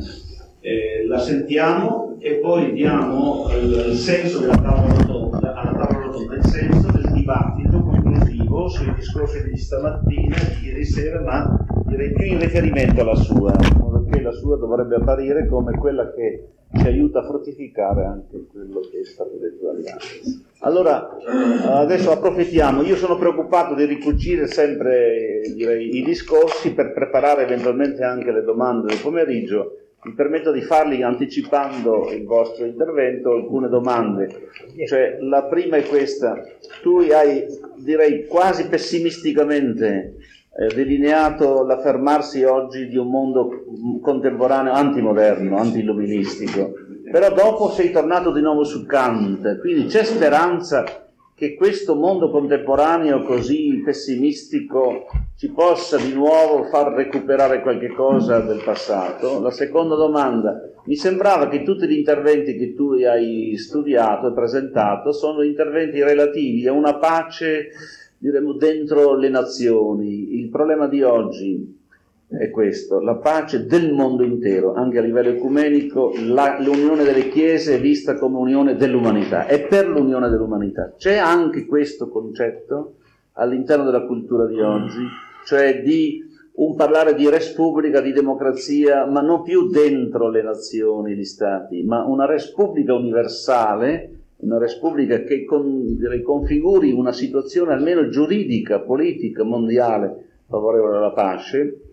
Eh, la sentiamo e poi diamo il, il senso della tavola rotonda, alla tavola rotonda, il senso del dibattito conclusivo sui discorsi di stamattina, di ieri sera, ma direi più in riferimento alla sua, in modo che la sua dovrebbe apparire come quella che ci aiuta a fortificare anche quello che è stato detto dagli altri. Allora, adesso approfittiamo, io sono preoccupato di ricucire sempre direi, i discorsi per preparare eventualmente anche le domande del pomeriggio. Mi permetto di farli anticipando il vostro intervento, alcune domande. Cioè, la prima è questa. Tu hai, direi, quasi pessimisticamente eh, delineato l'affermarsi oggi di un mondo contemporaneo antimoderno, anti-illuministico. Però dopo sei tornato di nuovo su Kant, quindi c'è speranza che questo mondo contemporaneo così pessimistico ci possa di nuovo far recuperare qualche cosa del passato? La seconda domanda, mi sembrava che tutti gli interventi che tu hai studiato e presentato sono interventi relativi a una pace, diremmo, dentro le nazioni. Il problema di oggi è questo, la pace del mondo intero, anche a livello ecumenico, la, l'unione delle chiese è vista come unione dell'umanità, e per l'unione dell'umanità. C'è anche questo concetto all'interno della cultura di oggi, cioè di un parlare di res publica, di democrazia, ma non più dentro le nazioni, gli stati, ma una res publica universale, una res publica che con, direi, configuri una situazione almeno giuridica, politica, mondiale, favorevole alla pace.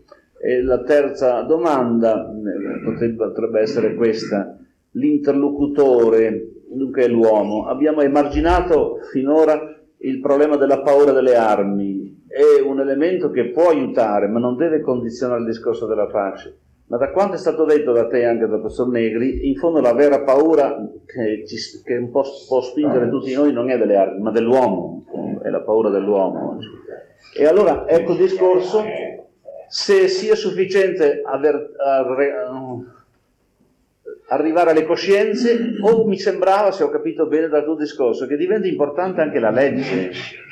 E la terza domanda potrebbe, potrebbe essere questa: l'interlocutore, dunque è l'uomo. Abbiamo emarginato finora il problema della paura delle armi, è un elemento che può aiutare, ma non deve condizionare il discorso della pace. Ma da quanto è stato detto da te e anche dal professor Negri, in fondo la vera paura che, ci, che un po' può spingere tutti noi non è delle armi, ma dell'uomo, è la paura dell'uomo. E allora ecco il discorso, se sia sufficiente aver, uh, arrivare alle coscienze, o mi sembrava, se ho capito bene dal tuo discorso, che diventa importante anche la legge.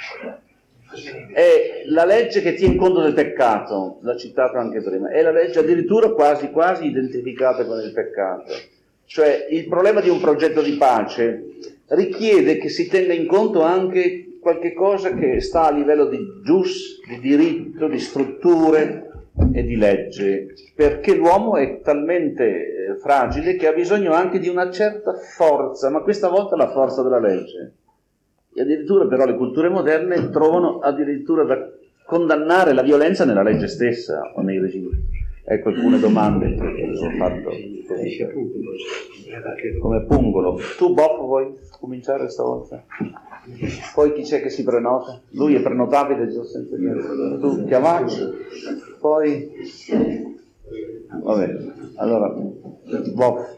È la legge che tiene conto del peccato, l'ha citato anche prima, è la legge addirittura quasi quasi identificata con il peccato. Cioè il problema di un progetto di pace richiede che si tenga in conto anche qualche cosa che sta a livello di gius, di diritto, di strutture e di legge, perché l'uomo è talmente fragile che ha bisogno anche di una certa forza, ma questa volta la forza della legge. E addirittura però le culture moderne trovano addirittura da condannare la violenza nella legge stessa o nei regimi. Ecco alcune domande che ho fatto come pungolo. Tu Bob vuoi cominciare stavolta? Poi chi c'è che si prenota? Lui è prenotabile già senza niente. Tu Chiamacci, poi vabbè, allora Bob.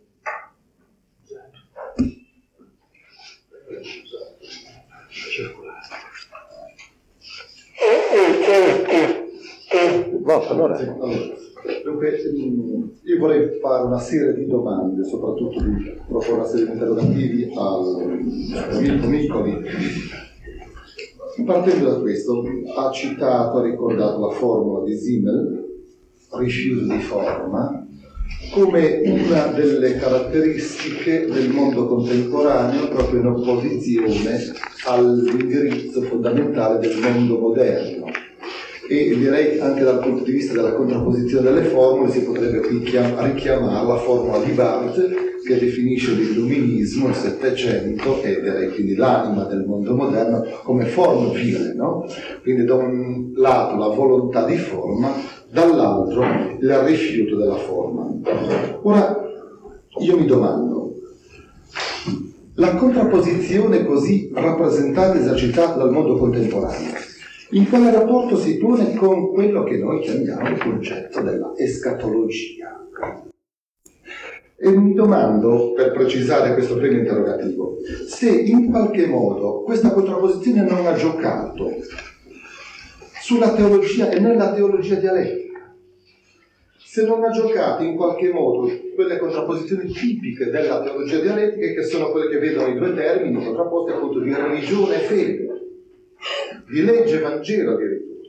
Boh, allora. Dunque, io vorrei fare una serie di domande, soprattutto di proporre una serie di interrogativi al Mirko Miccoli. Partendo da questo, ha citato, ha ricordato la formula di Simmel, rifiuto di forma, come una delle caratteristiche del mondo contemporaneo, proprio in opposizione all'indirizzo fondamentale del mondo moderno. E direi anche dal punto di vista della contrapposizione delle formule si potrebbe richiamare la formula di Barthes, che definisce l'illuminismo, il Settecento, e direi quindi l'anima del mondo moderno come forma vile, no? Quindi da un lato la volontà di forma, dall'altro il rifiuto della forma. Ora io mi domando, la contrapposizione così rappresentata e esercitata dal mondo contemporaneo, in quale rapporto si pone con quello che noi chiamiamo il concetto della escatologia? E mi domando, per precisare questo primo interrogativo, se in qualche modo questa contrapposizione non ha giocato sulla teologia e nella teologia dialettica, se non ha giocato in qualche modo quelle contrapposizioni tipiche della teologia dialettica, che sono quelle che vedono i due termini contrapposti appunto di religione e fede, di legge e Vangelo addirittura.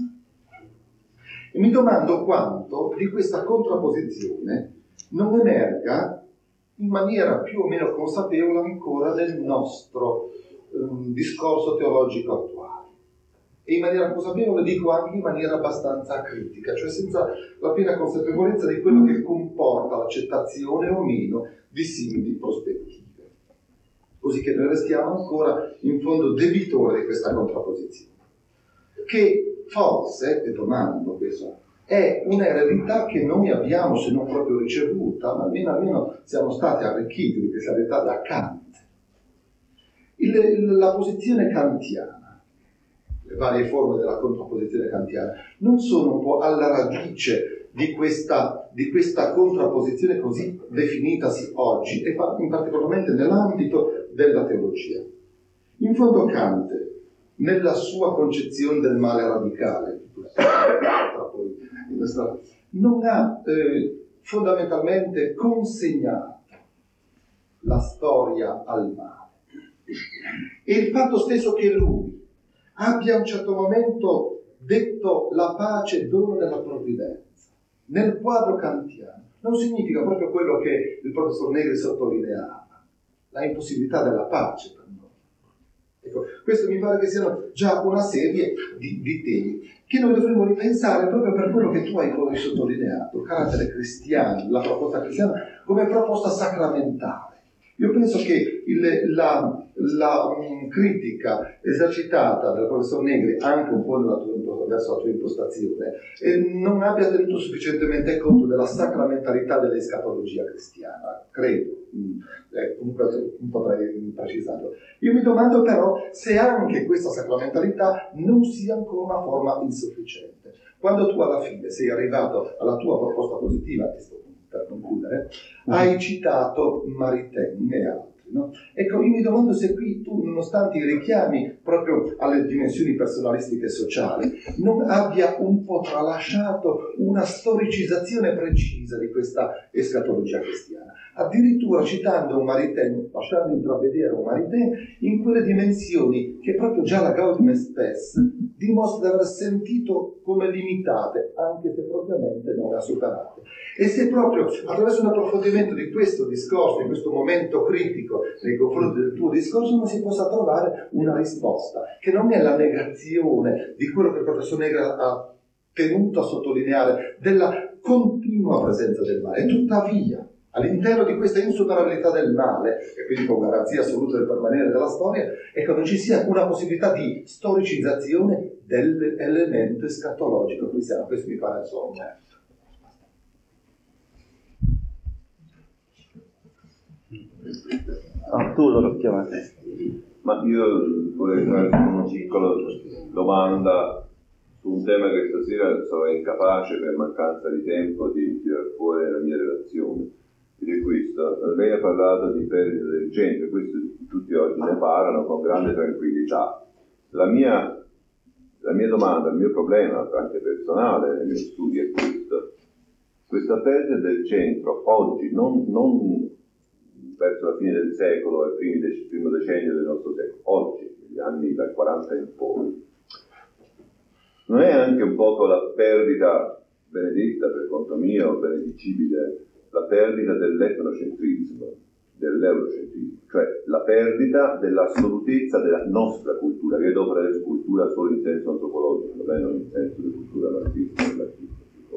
E mi domando quanto di questa contrapposizione non emerga in maniera più o meno consapevole ancora nel nostro um, discorso teologico attuale. E in maniera consapevole dico anche in maniera abbastanza critica, cioè senza la piena consapevolezza di quello che comporta l'accettazione o meno di simili prospettive. Così che noi restiamo ancora in fondo debitori di questa contrapposizione, che forse, e domando questo, è un'eredità che noi abbiamo, se non proprio ricevuta, ma almeno, almeno siamo stati arricchiti di questa eredità da Kant. Il, la posizione kantiana, le varie forme della contrapposizione kantiana, non sono un po' alla radice di questa, di questa contrapposizione così definitasi oggi, e in particolarmente nell'ambito della teologia. In fondo Kant, nella sua concezione del male radicale, non ha eh, fondamentalmente consegnato la storia al male. E il fatto stesso che lui abbia a un certo momento detto la pace dono della provvidenza, nel quadro kantiano, non significa proprio quello che il professor Negri sottolineava, la impossibilità della pace per noi. Ecco, questo mi pare che siano già una serie di, di temi che noi dovremmo ripensare proprio per quello che tu hai poi sottolineato, il carattere cristiano, la proposta cristiana come proposta sacramentale, Io penso che il, la, la um, critica esercitata dal professor Negri, anche un po' nella tua, verso la tua impostazione, eh, non abbia tenuto sufficientemente conto della sacramentalità dell'escatologia cristiana, credo. Mm, eh, comunque potrei precisarlo. Io mi domando però se anche questa sacramentalità non sia ancora una forma insufficiente. Quando tu alla fine sei arrivato alla tua proposta positiva, per concludere, hai citato Maritain e altri, no? Ecco, io mi domando se qui tu, nonostante i richiami proprio alle dimensioni personalistiche e sociali, non abbia un po' tralasciato una storicizzazione precisa di questa escatologia cristiana, addirittura citando un Maritain, lasciando intravedere un Maritain in quelle dimensioni che proprio già la Gaudium Spes dimostra di aver sentito come limitate, anche se propriamente non le ha superate. E se proprio attraverso un approfondimento di questo discorso, di questo momento critico nei confronti del tuo discorso, non si possa trovare una risposta, che non è la negazione di quello che il professor Negra ha tenuto a sottolineare, della continua presenza del male. E tuttavia, all'interno di questa insuperabilità del male, e quindi con garanzia assoluta del permanere della storia, ecco, non ci sia una possibilità di storicizzazione dell'elemento escatologico cristiano. Questo mi pare solo un certo. Ah, tu lo chiamate. Ma io vorrei fare una piccola domanda su un tema che stasera sono incapace per mancanza di tempo di tirare fuori la mia relazione. Di questo, lei ha parlato di perdita del genere, questo tutti oggi ne parlano con grande tranquillità. La mia, la mia domanda, il mio problema anche personale nei miei studi è questo: questa perdita del centro oggi, non, non verso la fine del secolo e primi dec- primo decennio del nostro secolo, oggi, negli anni dal quaranta in poi, non è anche un poco la perdita benedetta, per conto mio, benedicibile, la perdita dell'etnocentrismo, dell'eurocentrismo, cioè la perdita dell'assolutezza della nostra cultura, che dopo la cultura solo in senso antropologico, non in senso di cultura marxista o marxista.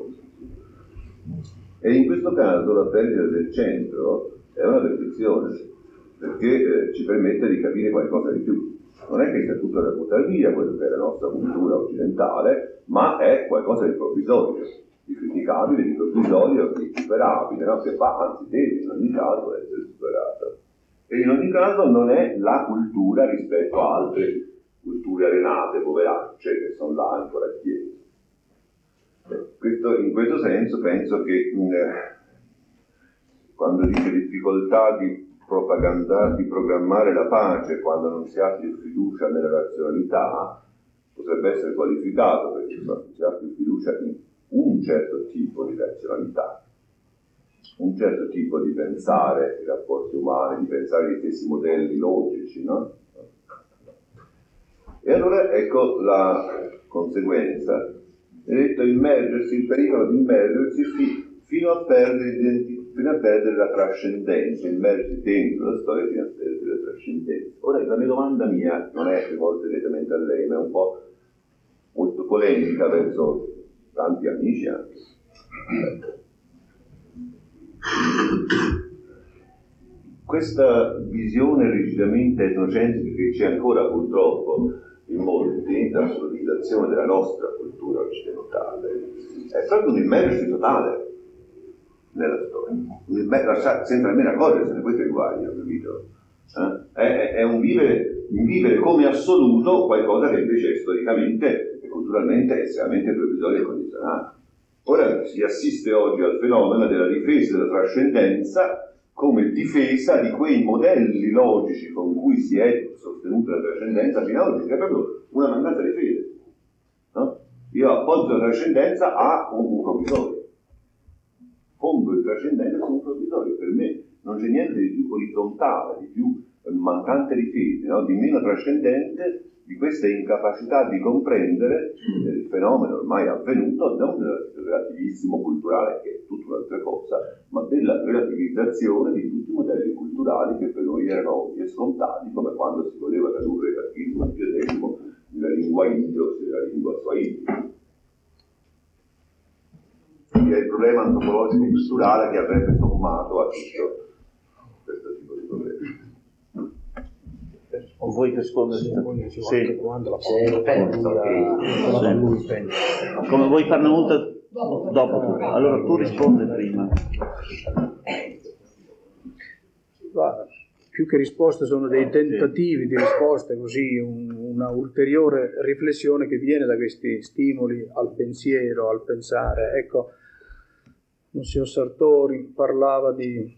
E in questo caso la perdita del centro è una benedizione, perché eh, ci permette di capire qualcosa di più. Non è che sia tutto da buttare via quello che è la nostra cultura occidentale, ma è qualcosa di provvisorio, di criticabile, di provvisorio, di superabile, no? Che va, anzi deve in ogni caso essere superato. E in ogni caso non è la cultura rispetto a altre culture arenate, poveracce, che sono là ancora dietro. Questo, in questo senso penso che mh, quando dice difficoltà di propagandare, di programmare la pace, quando non si ha più fiducia nella razionalità, potrebbe essere qualificato, perché non si ha più fiducia in un certo tipo di razionalità, un certo tipo di pensare i rapporti umani, di pensare gli stessi modelli logici, no? E allora ecco la conseguenza. È detto immergersi, il pericolo di immergersi fi, fino a perdere fino a perdere la trascendenza, immergersi dentro la storia fino a perdere la trascendenza. Ora la mia domanda mia non è rivolta direttamente a lei, ma è un po' molto polemica verso tanti amici anche. Questa visione rigidamente etnocentrica che c'è ancora purtroppo in molti, l'assolutizzazione della nostra cultura occidentale, è proprio un immergersi totale nella storia, senza nemmeno accorgersene, questo è il guaio, capito? Eh? È, è un vivere, un vivere come assoluto qualcosa che invece è storicamente e culturalmente estremamente provvisorio e condizionato. Ora si assiste oggi al fenomeno della difesa della trascendenza come difesa di quei modelli logici con cui si è sostenuta la trascendenza fino ad oggi, che è proprio una mancanza di fede. No? Io appoggio la trascendenza a un, un provvisorio. Fondo il trascendente su un provvisorio. Per me non c'è niente di più orizzontale, di più mancante di fede, no? Di meno trascendente di questa incapacità di comprendere il fenomeno ormai avvenuto, non del relativismo culturale, che è tutta un'altra cosa, ma della relativizzazione di tutti i modelli culturali che per noi erano ovvi e scontati, come quando si voleva tradurre il catechismo al judaismo nella lingua indio, nella lingua swahili. Quindi è il problema antropologico e culturale che avrebbe sommato a tutto questo tipo di problemi. vuoi rispondere? Sì. Sì. Quando la Se penso che lui pensa. Come vuoi farne una dopo tu? Allora tu rispondi prima. Guarda, più che risposte sono dei tentativi di risposte, così un, una ulteriore riflessione che viene da questi stimoli al pensiero, al pensare. Ecco, Monsignor Sartori parlava di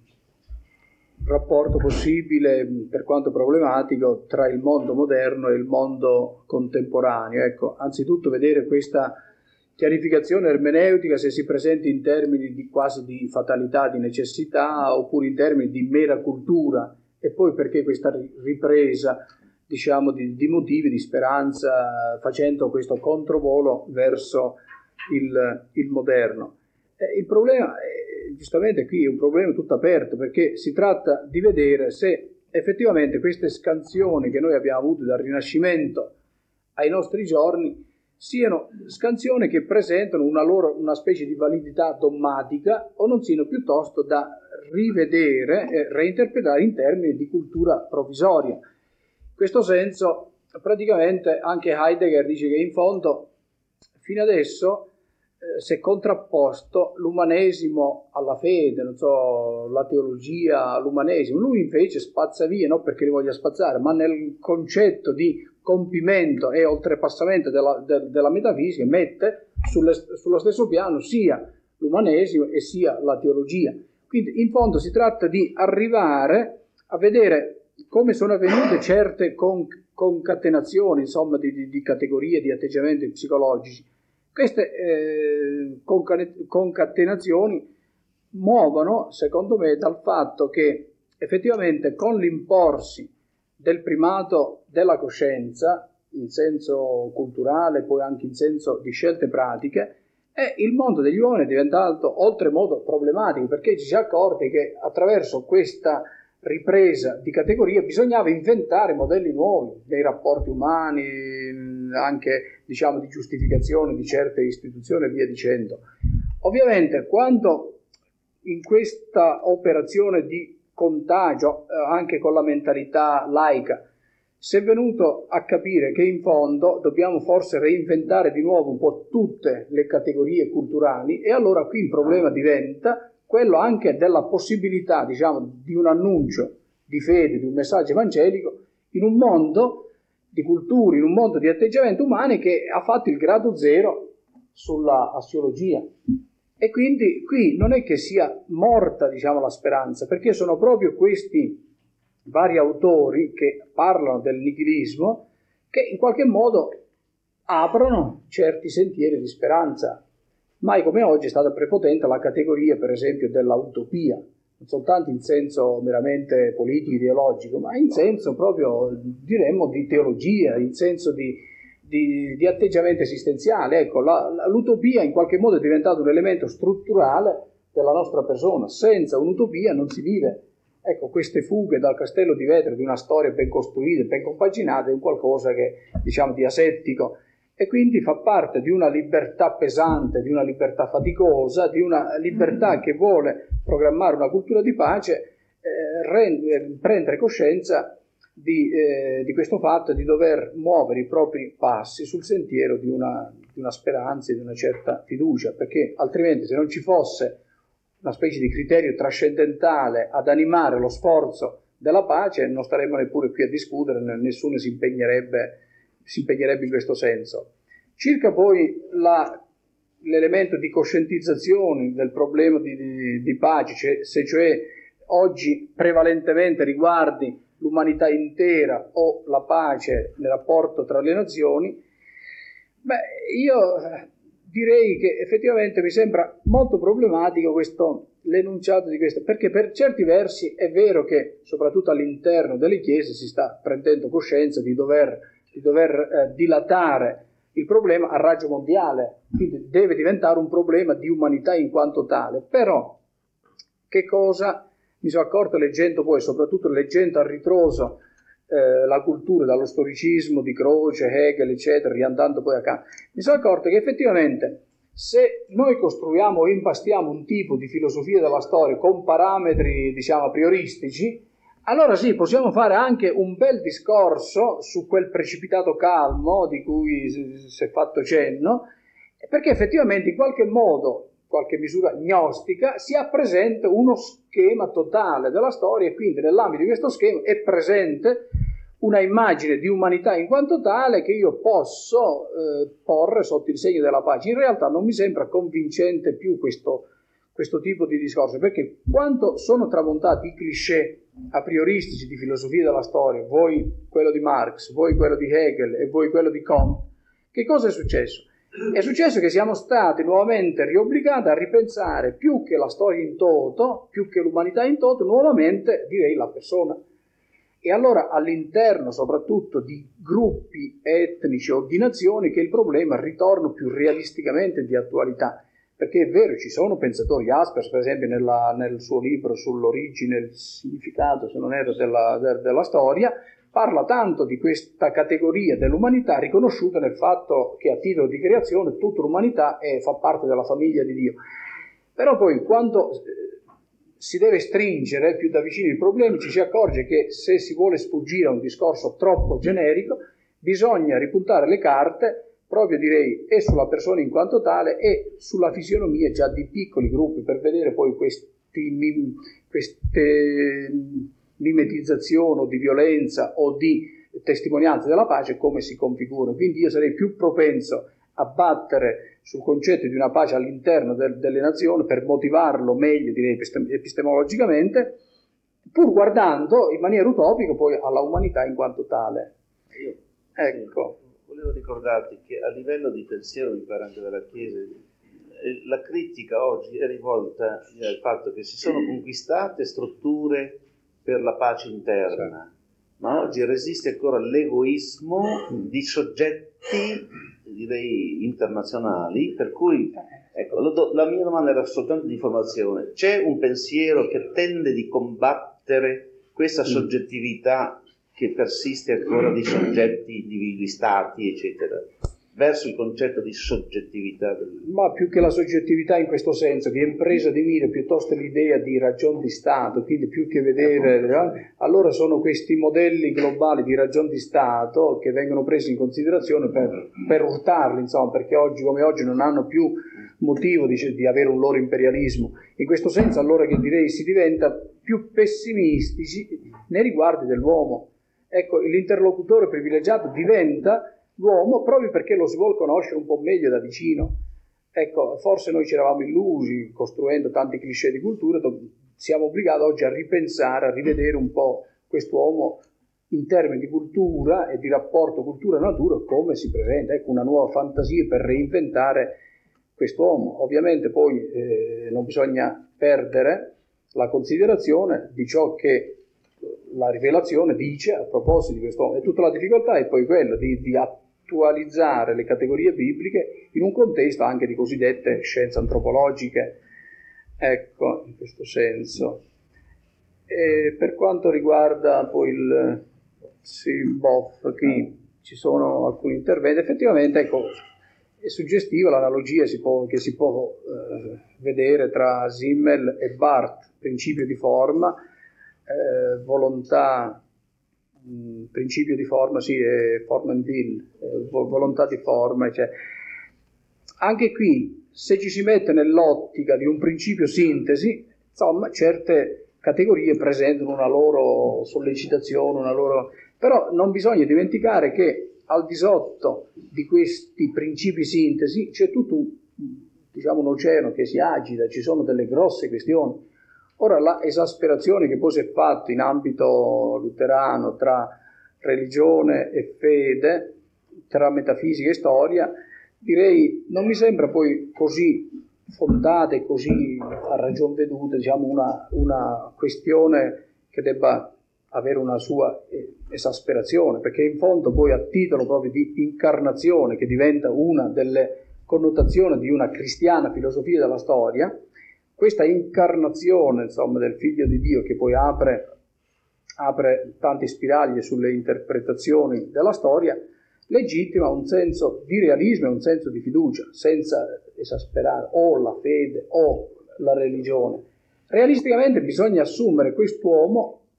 rapporto possibile, per quanto problematico, tra il mondo moderno e il mondo contemporaneo. Ecco, anzitutto vedere questa chiarificazione ermeneutica, se si presenta in termini di quasi di fatalità, di necessità, oppure in termini di mera cultura, e poi perché questa ripresa, diciamo, di, di motivi, di speranza, facendo questo controvolo verso il, il moderno. Eh, il problema è, giustamente qui è un problema tutto aperto, perché si tratta di vedere se effettivamente queste scansioni che noi abbiamo avuto dal Rinascimento ai nostri giorni siano scansioni che presentano una loro una specie di validità dogmatica, o non siano piuttosto da rivedere e reinterpretare in termini di cultura provvisoria. In questo senso praticamente anche Heidegger dice che in fondo fino adesso eh, si è contrapposto l'umanesimo alla fede, non so, la teologia all'umanesimo. Lui invece spazza via, non perché li voglia spazzare, ma nel concetto di compimento e oltrepassamento della, de, della metafisica mette sulle, sullo stesso piano sia l'umanesimo e sia la teologia. Quindi in fondo si tratta di arrivare a vedere come sono avvenute certe con, concatenazioni, insomma, di, di, di categorie, di atteggiamenti psicologici. Queste eh, concatenazioni muovono, secondo me, dal fatto che effettivamente con l'imporsi del primato della coscienza, in senso culturale, poi anche in senso di scelte pratiche, e il mondo degli uomini è diventato oltremodo problematico, perché ci si è accorti che attraverso questa ripresa di categorie bisognava inventare modelli nuovi dei rapporti umani, anche diciamo di giustificazione di certe istituzioni e via dicendo. Ovviamente quando in questa operazione di contagio, eh, anche con la mentalità laica, si è venuto a capire che in fondo dobbiamo forse reinventare di nuovo un po' tutte le categorie culturali, e allora qui il problema diventa quello anche della possibilità, diciamo, di un annuncio di fede, di un messaggio evangelico in un mondo di culture, in un mondo di atteggiamenti umani che ha fatto il grado zero sulla assiologia. E quindi qui non è che sia morta, diciamo, la speranza, perché sono proprio questi vari autori che parlano del nichilismo che in qualche modo aprono certi sentieri di speranza. Mai come oggi è stata prepotente la categoria, per esempio, della utopia, non soltanto in senso meramente politico, ideologico, ma in senso proprio, diremmo, di teologia, in senso di Di, di atteggiamento esistenziale. Ecco, la, la, l'utopia in qualche modo è diventato un elemento strutturale della nostra persona. Senza un'utopia non si vive. Ecco, queste fughe dal castello di vetro di una storia ben costruita, ben compaginata, è un qualcosa che, diciamo, di asettico, e quindi fa parte di una libertà pesante, di una libertà faticosa, di una libertà che vuole programmare una cultura di pace, eh, rend- prendere coscienza Di, eh, di questo fatto di dover muovere i propri passi sul sentiero di una, di una speranza e di una certa fiducia, perché altrimenti, se non ci fosse una specie di criterio trascendentale ad animare lo sforzo della pace, non staremmo neppure qui a discutere, nessuno si impegnerebbe, si impegnerebbe in questo senso. Circa poi la, l'elemento di coscientizzazione del problema di, di, di pace, cioè, se cioè oggi prevalentemente riguardi l'umanità intera o la pace nel rapporto tra le nazioni, beh, io direi che effettivamente mi sembra molto problematico questo, l'enunciato di questo, perché per certi versi è vero che soprattutto all'interno delle chiese si sta prendendo coscienza di dover, di dover eh, dilatare il problema a raggio mondiale, quindi deve diventare un problema di umanità in quanto tale. Però che cosa mi sono accorto leggendo poi, soprattutto leggendo a ritroso eh, la cultura dallo storicismo di Croce, Hegel, eccetera, riandando poi a Kant, mi sono accorto che effettivamente se noi costruiamo o impastiamo un tipo di filosofia della storia con parametri, diciamo, a prioristici, allora sì, possiamo fare anche un bel discorso su quel precipitato calmo di cui si è fatto cenno, perché effettivamente in qualche modo, in qualche misura gnostica, si ha presente uno schema totale della storia, e quindi nell'ambito di questo schema è presente una immagine di umanità in quanto tale che io posso eh, porre sotto il segno della pace. In realtà non mi sembra convincente più questo, questo tipo di discorso, perché quando sono tramontati i cliché a prioristici di filosofia della storia, voi quello di Marx, voi quello di Hegel e voi quello di Comte, che cosa è successo? È successo che siamo stati nuovamente riobbligati a ripensare più che la storia in toto, più che l'umanità in toto, nuovamente direi la persona. E allora all'interno soprattutto di gruppi etnici o di nazioni che il problema ritorna più realisticamente di attualità. Perché è vero, ci sono pensatori, Jaspers per esempio nella, nel suo libro sull'origine e il significato, se non erro, della, de, della storia, parla tanto di questa categoria dell'umanità riconosciuta nel fatto che a titolo di creazione tutta l'umanità è, fa parte della famiglia di Dio. Però poi quando si deve stringere più da vicino i problemi ci si accorge che se si vuole sfuggire a un discorso troppo generico bisogna ripuntare le carte proprio direi e sulla persona in quanto tale e sulla fisionomia già di piccoli gruppi per vedere poi questi, queste mimetizzazioni o di violenza o di testimonianza della pace come si configurano. Quindi io sarei più propenso a battere sul concetto di una pace all'interno del, delle nazioni per motivarlo meglio, direi epistemologicamente, pur guardando in maniera utopica poi alla umanità in quanto tale. Io, ecco. Sì, volevo ricordarti che a livello di pensiero, mi pare anche della Chiesa, la critica oggi è rivolta al fatto che si sono conquistate strutture per la pace interna, ma oggi resiste ancora l'egoismo di soggetti direi internazionali, per cui ecco, la mia domanda era soltanto di informazione. C'è un pensiero che tende di combattere questa soggettività che persiste ancora di soggetti, individui, stati, eccetera, verso il concetto di soggettività del... Ma più che la soggettività in questo senso, che è presa di mira piuttosto l'idea di ragion di Stato, quindi più che vedere, eh, allora sono questi modelli globali di ragion di Stato che vengono presi in considerazione per, per urtarli, insomma, perché oggi come oggi non hanno più motivo di, di avere un loro imperialismo. In questo senso allora che direi si diventa più pessimistici nei riguardi dell'uomo. Ecco, l'interlocutore privilegiato diventa l'uomo proprio perché lo si vuole conoscere un po' meglio da vicino. Ecco, forse noi ci eravamo illusi costruendo tanti cliché di cultura, siamo obbligati oggi a ripensare, a rivedere un po' quest'uomo in termini di cultura e di rapporto cultura-natura, come si presenta. Ecco, una nuova fantasia per reinventare quest'uomo. Ovviamente poi eh, non bisogna perdere la considerazione di ciò che la rivelazione dice a proposito di quest'uomo, e tutta la difficoltà è poi quella di, di attualizzare le categorie bibliche in un contesto anche di cosiddette scienze antropologiche, ecco, in questo senso. E per quanto riguarda poi il sì, boff, qui ci sono alcuni interventi, effettivamente ecco, è suggestiva l'analogia si può, che si può eh, vedere tra Simmel e Barth, principio di forma, eh, volontà, mh, principio di forma, sì, è forma and will, eh, volontà di forma, cioè. Anche qui, se ci si mette nell'ottica di un principio sintesi, insomma, certe categorie presentano una loro sollecitazione, una loro... però non bisogna dimenticare che al di sotto di questi principi sintesi c'è tutto un, diciamo, un oceano che si agita, ci sono delle grosse questioni. Ora la esasperazione che poi si è fatta in ambito luterano tra religione e fede, tra metafisica e storia, direi non mi sembra poi così fondata e così a ragion veduta, diciamo, una, una questione che debba avere una sua esasperazione, perché in fondo poi a titolo proprio di incarnazione, che diventa una delle connotazioni di una cristiana filosofia della storia, questa incarnazione, insomma, del Figlio di Dio, che poi apre, apre tanti spiragli sulle interpretazioni della storia, legittima un senso di realismo e un senso di fiducia, senza esasperare o la fede o la religione. Realisticamente bisogna assumere quest'uomo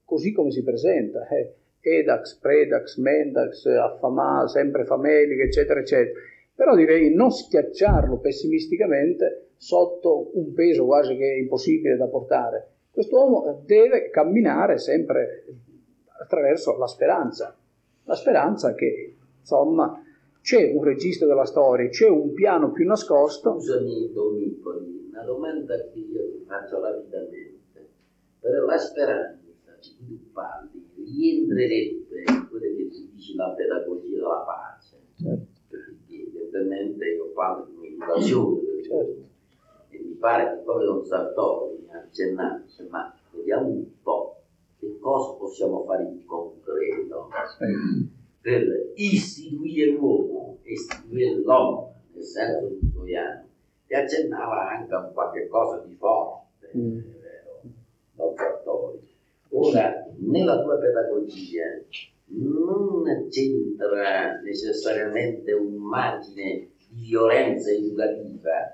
così come si presenta, eh, edax, predax, mendax, affama, sempre famelica, eccetera, eccetera. Però direi non schiacciarlo pessimisticamente sotto un peso quasi che è impossibile da portare. Quest'uomo deve camminare sempre attraverso la speranza, la speranza che, insomma, c'è un registro della storia, c'è un piano più nascosto. Scusami Domicoli, una domanda che io ti faccio rapidamente. Per la speranza di cui tu parli rientrerebbe in quello che tu dici la pedagogia della pace? Certo. Perché evidentemente io parlo di un'educazione, Certo. e mi pare che proprio Don Sartori ha accennato, ma vediamo un po' che cosa possiamo fare in concreto per istituire l'uomo, istituire l'uomo nel senso lusoiano, e accennava anche a qualche cosa di forte, mm. è vero, Don Sartori. Ora, nella tua pedagogia non c'entra necessariamente un margine di violenza educativa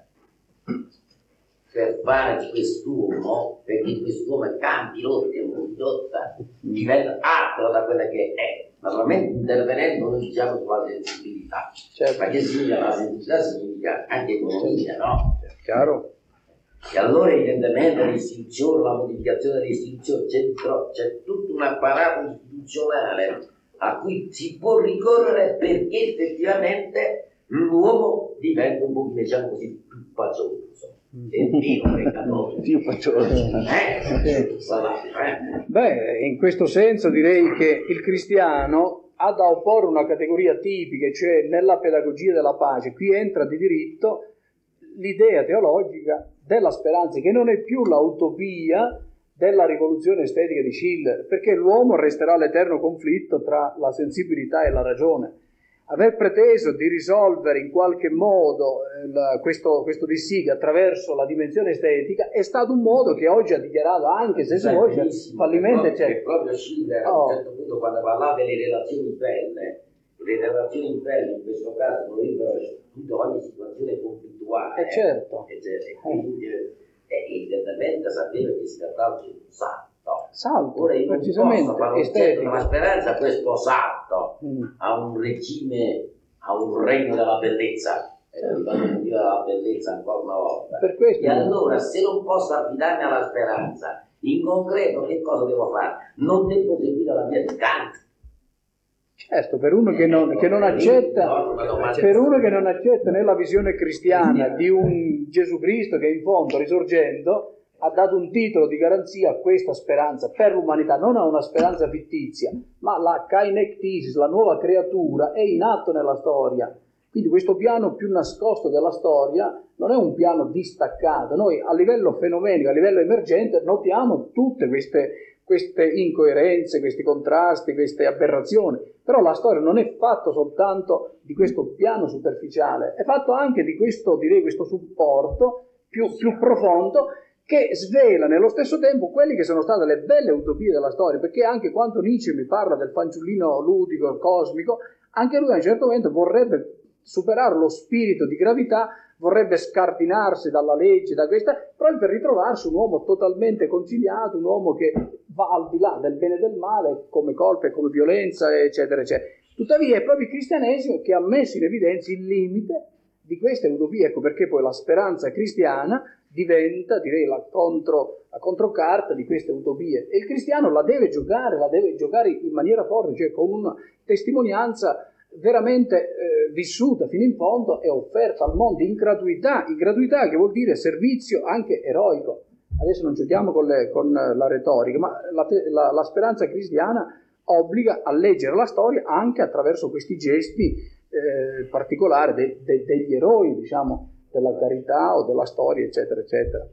per fare quest'uomo, perché quest'uomo cambi rotta e condotta, diventa altro da quella che è. Naturalmente intervenendo noi diciamo sulla sensibilità, certo. Ma che significa la sensibilità? Significa anche economia, no? Chiaro. E allora evidentemente l'istituzione, la modificazione dell'istituzione, c'è, c'è tutto un apparato istituzionale a cui si può ricorrere perché effettivamente l'uomo diventa un po', diciamo così, più pacioso. E più peccatore. Più pacioso. Eh? Eh? Beh, in questo senso direi che il cristiano ha da opporre una categoria tipica, cioè nella pedagogia della pace. Qui entra di diritto l'idea teologica della speranza, che non è più l'utopia della rivoluzione estetica di Schiller, perché l'uomo resterà l'eterno conflitto tra la sensibilità e la ragione. Aver preteso di risolvere in qualche modo eh, questo, questo dissidio attraverso la dimensione estetica è stato un modo che oggi ha dichiarato, anche se si vuole, fallimento, c'è proprio Schiller oh. a un certo punto, quando parlava delle relazioni in pelle, le relazioni in pelle in questo caso dovrebbero tutta ogni situazione conflittuale, eh certo. e, e quindi eh, evidentemente sapeva che si trattava di un salto. Salto, ora io non posso fare oggetto della speranza questo salto mm. a un regime, a un regno della bellezza, certo. E della bellezza ancora una volta. Per questo e allora se non posso affidarmi alla speranza, in concreto che cosa devo fare? Non devo seguire la via di Kant. Certo, per uno che non, che non accetta, per uno che non accetta nella visione cristiana di un Gesù Cristo che in fondo, risorgendo, ha dato un titolo di garanzia a questa speranza per l'umanità, non a una speranza fittizia, ma la kainektisis, la nuova creatura, è in atto nella storia. Quindi questo piano più nascosto della storia non è un piano distaccato. Noi a livello fenomenico, a livello emergente, notiamo tutte queste, queste incoerenze, questi contrasti, queste aberrazioni. Però la storia non è fatta soltanto di questo piano superficiale, è fatto anche di questo, direi, questo supporto più, più profondo, che svela nello stesso tempo quelle che sono state le belle utopie della storia, perché anche quando Nietzsche mi parla del fanciullino ludico, cosmico, anche lui a un certo momento vorrebbe superare lo spirito di gravità, vorrebbe scardinarsi dalla legge, da questa, proprio per ritrovarsi un uomo totalmente conciliato, un uomo che va al di là del bene e del male, come colpa e come violenza, eccetera, eccetera. Tuttavia è proprio il cristianesimo che ha messo in evidenza il limite di queste utopie, ecco perché poi la speranza cristiana diventa, direi, la, contro, la controcarta di queste utopie, e il cristiano la deve giocare, la deve giocare in maniera forte, cioè con una testimonianza veramente eh, vissuta fino in fondo e offerta al mondo in gratuità, in gratuità che vuol dire servizio anche eroico. Adesso non giochiamo con, le, con la retorica, ma la, la, la speranza cristiana obbliga a leggere la storia anche attraverso questi gesti eh, particolari de, de, degli eroi, diciamo, della carità o della storia, eccetera, eccetera.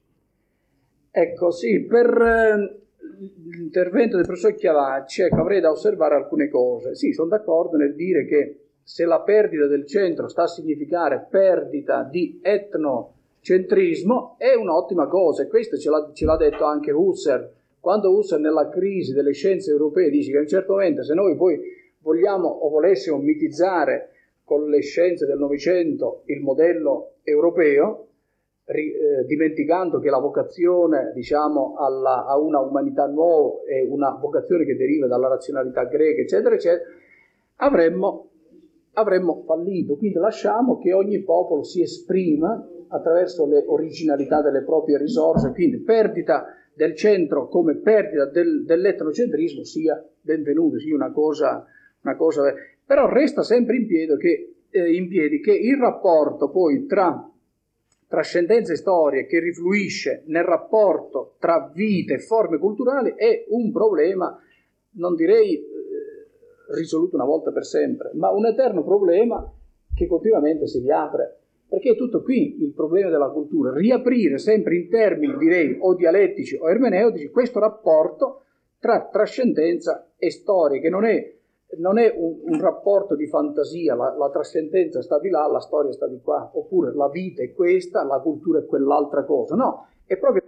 Ecco, sì, per eh, l'intervento del professor Chiavacci, ecco, avrei da osservare alcune cose. Sì, sono d'accordo nel dire che se la perdita del centro sta a significare perdita di etnocentrismo, è un'ottima cosa, e questo ce l'ha, ce l'ha detto anche Husserl. Quando Husserl nella crisi delle scienze europee dice che a un certo momento, se noi poi vogliamo o volessimo mitizzare con le scienze del Novecento il modello europeo, ri, eh, dimenticando che la vocazione, diciamo, alla, a una umanità nuova è una vocazione che deriva dalla razionalità greca, eccetera, eccetera, avremmo, avremmo fallito. Quindi lasciamo che ogni popolo si esprima attraverso le originalità delle proprie risorse, quindi perdita del centro come perdita del, dell'etnocentrismo sia benvenuto, sia una cosa, una cosa, però resta sempre in piedi che, eh, in piedi che il rapporto poi tra trascendenza e storia, che rifluisce nel rapporto tra vite e forme culturali, è un problema, non direi eh, risoluto una volta per sempre, ma un eterno problema che continuamente si riapre. Perché è tutto qui il problema della cultura, riaprire sempre in termini, direi, o dialettici o ermeneutici, questo rapporto tra trascendenza e storia, che non è, non è un, un rapporto di fantasia, la, la trascendenza sta di là, la storia sta di qua, oppure la vita è questa, la cultura è quell'altra cosa, no, è proprio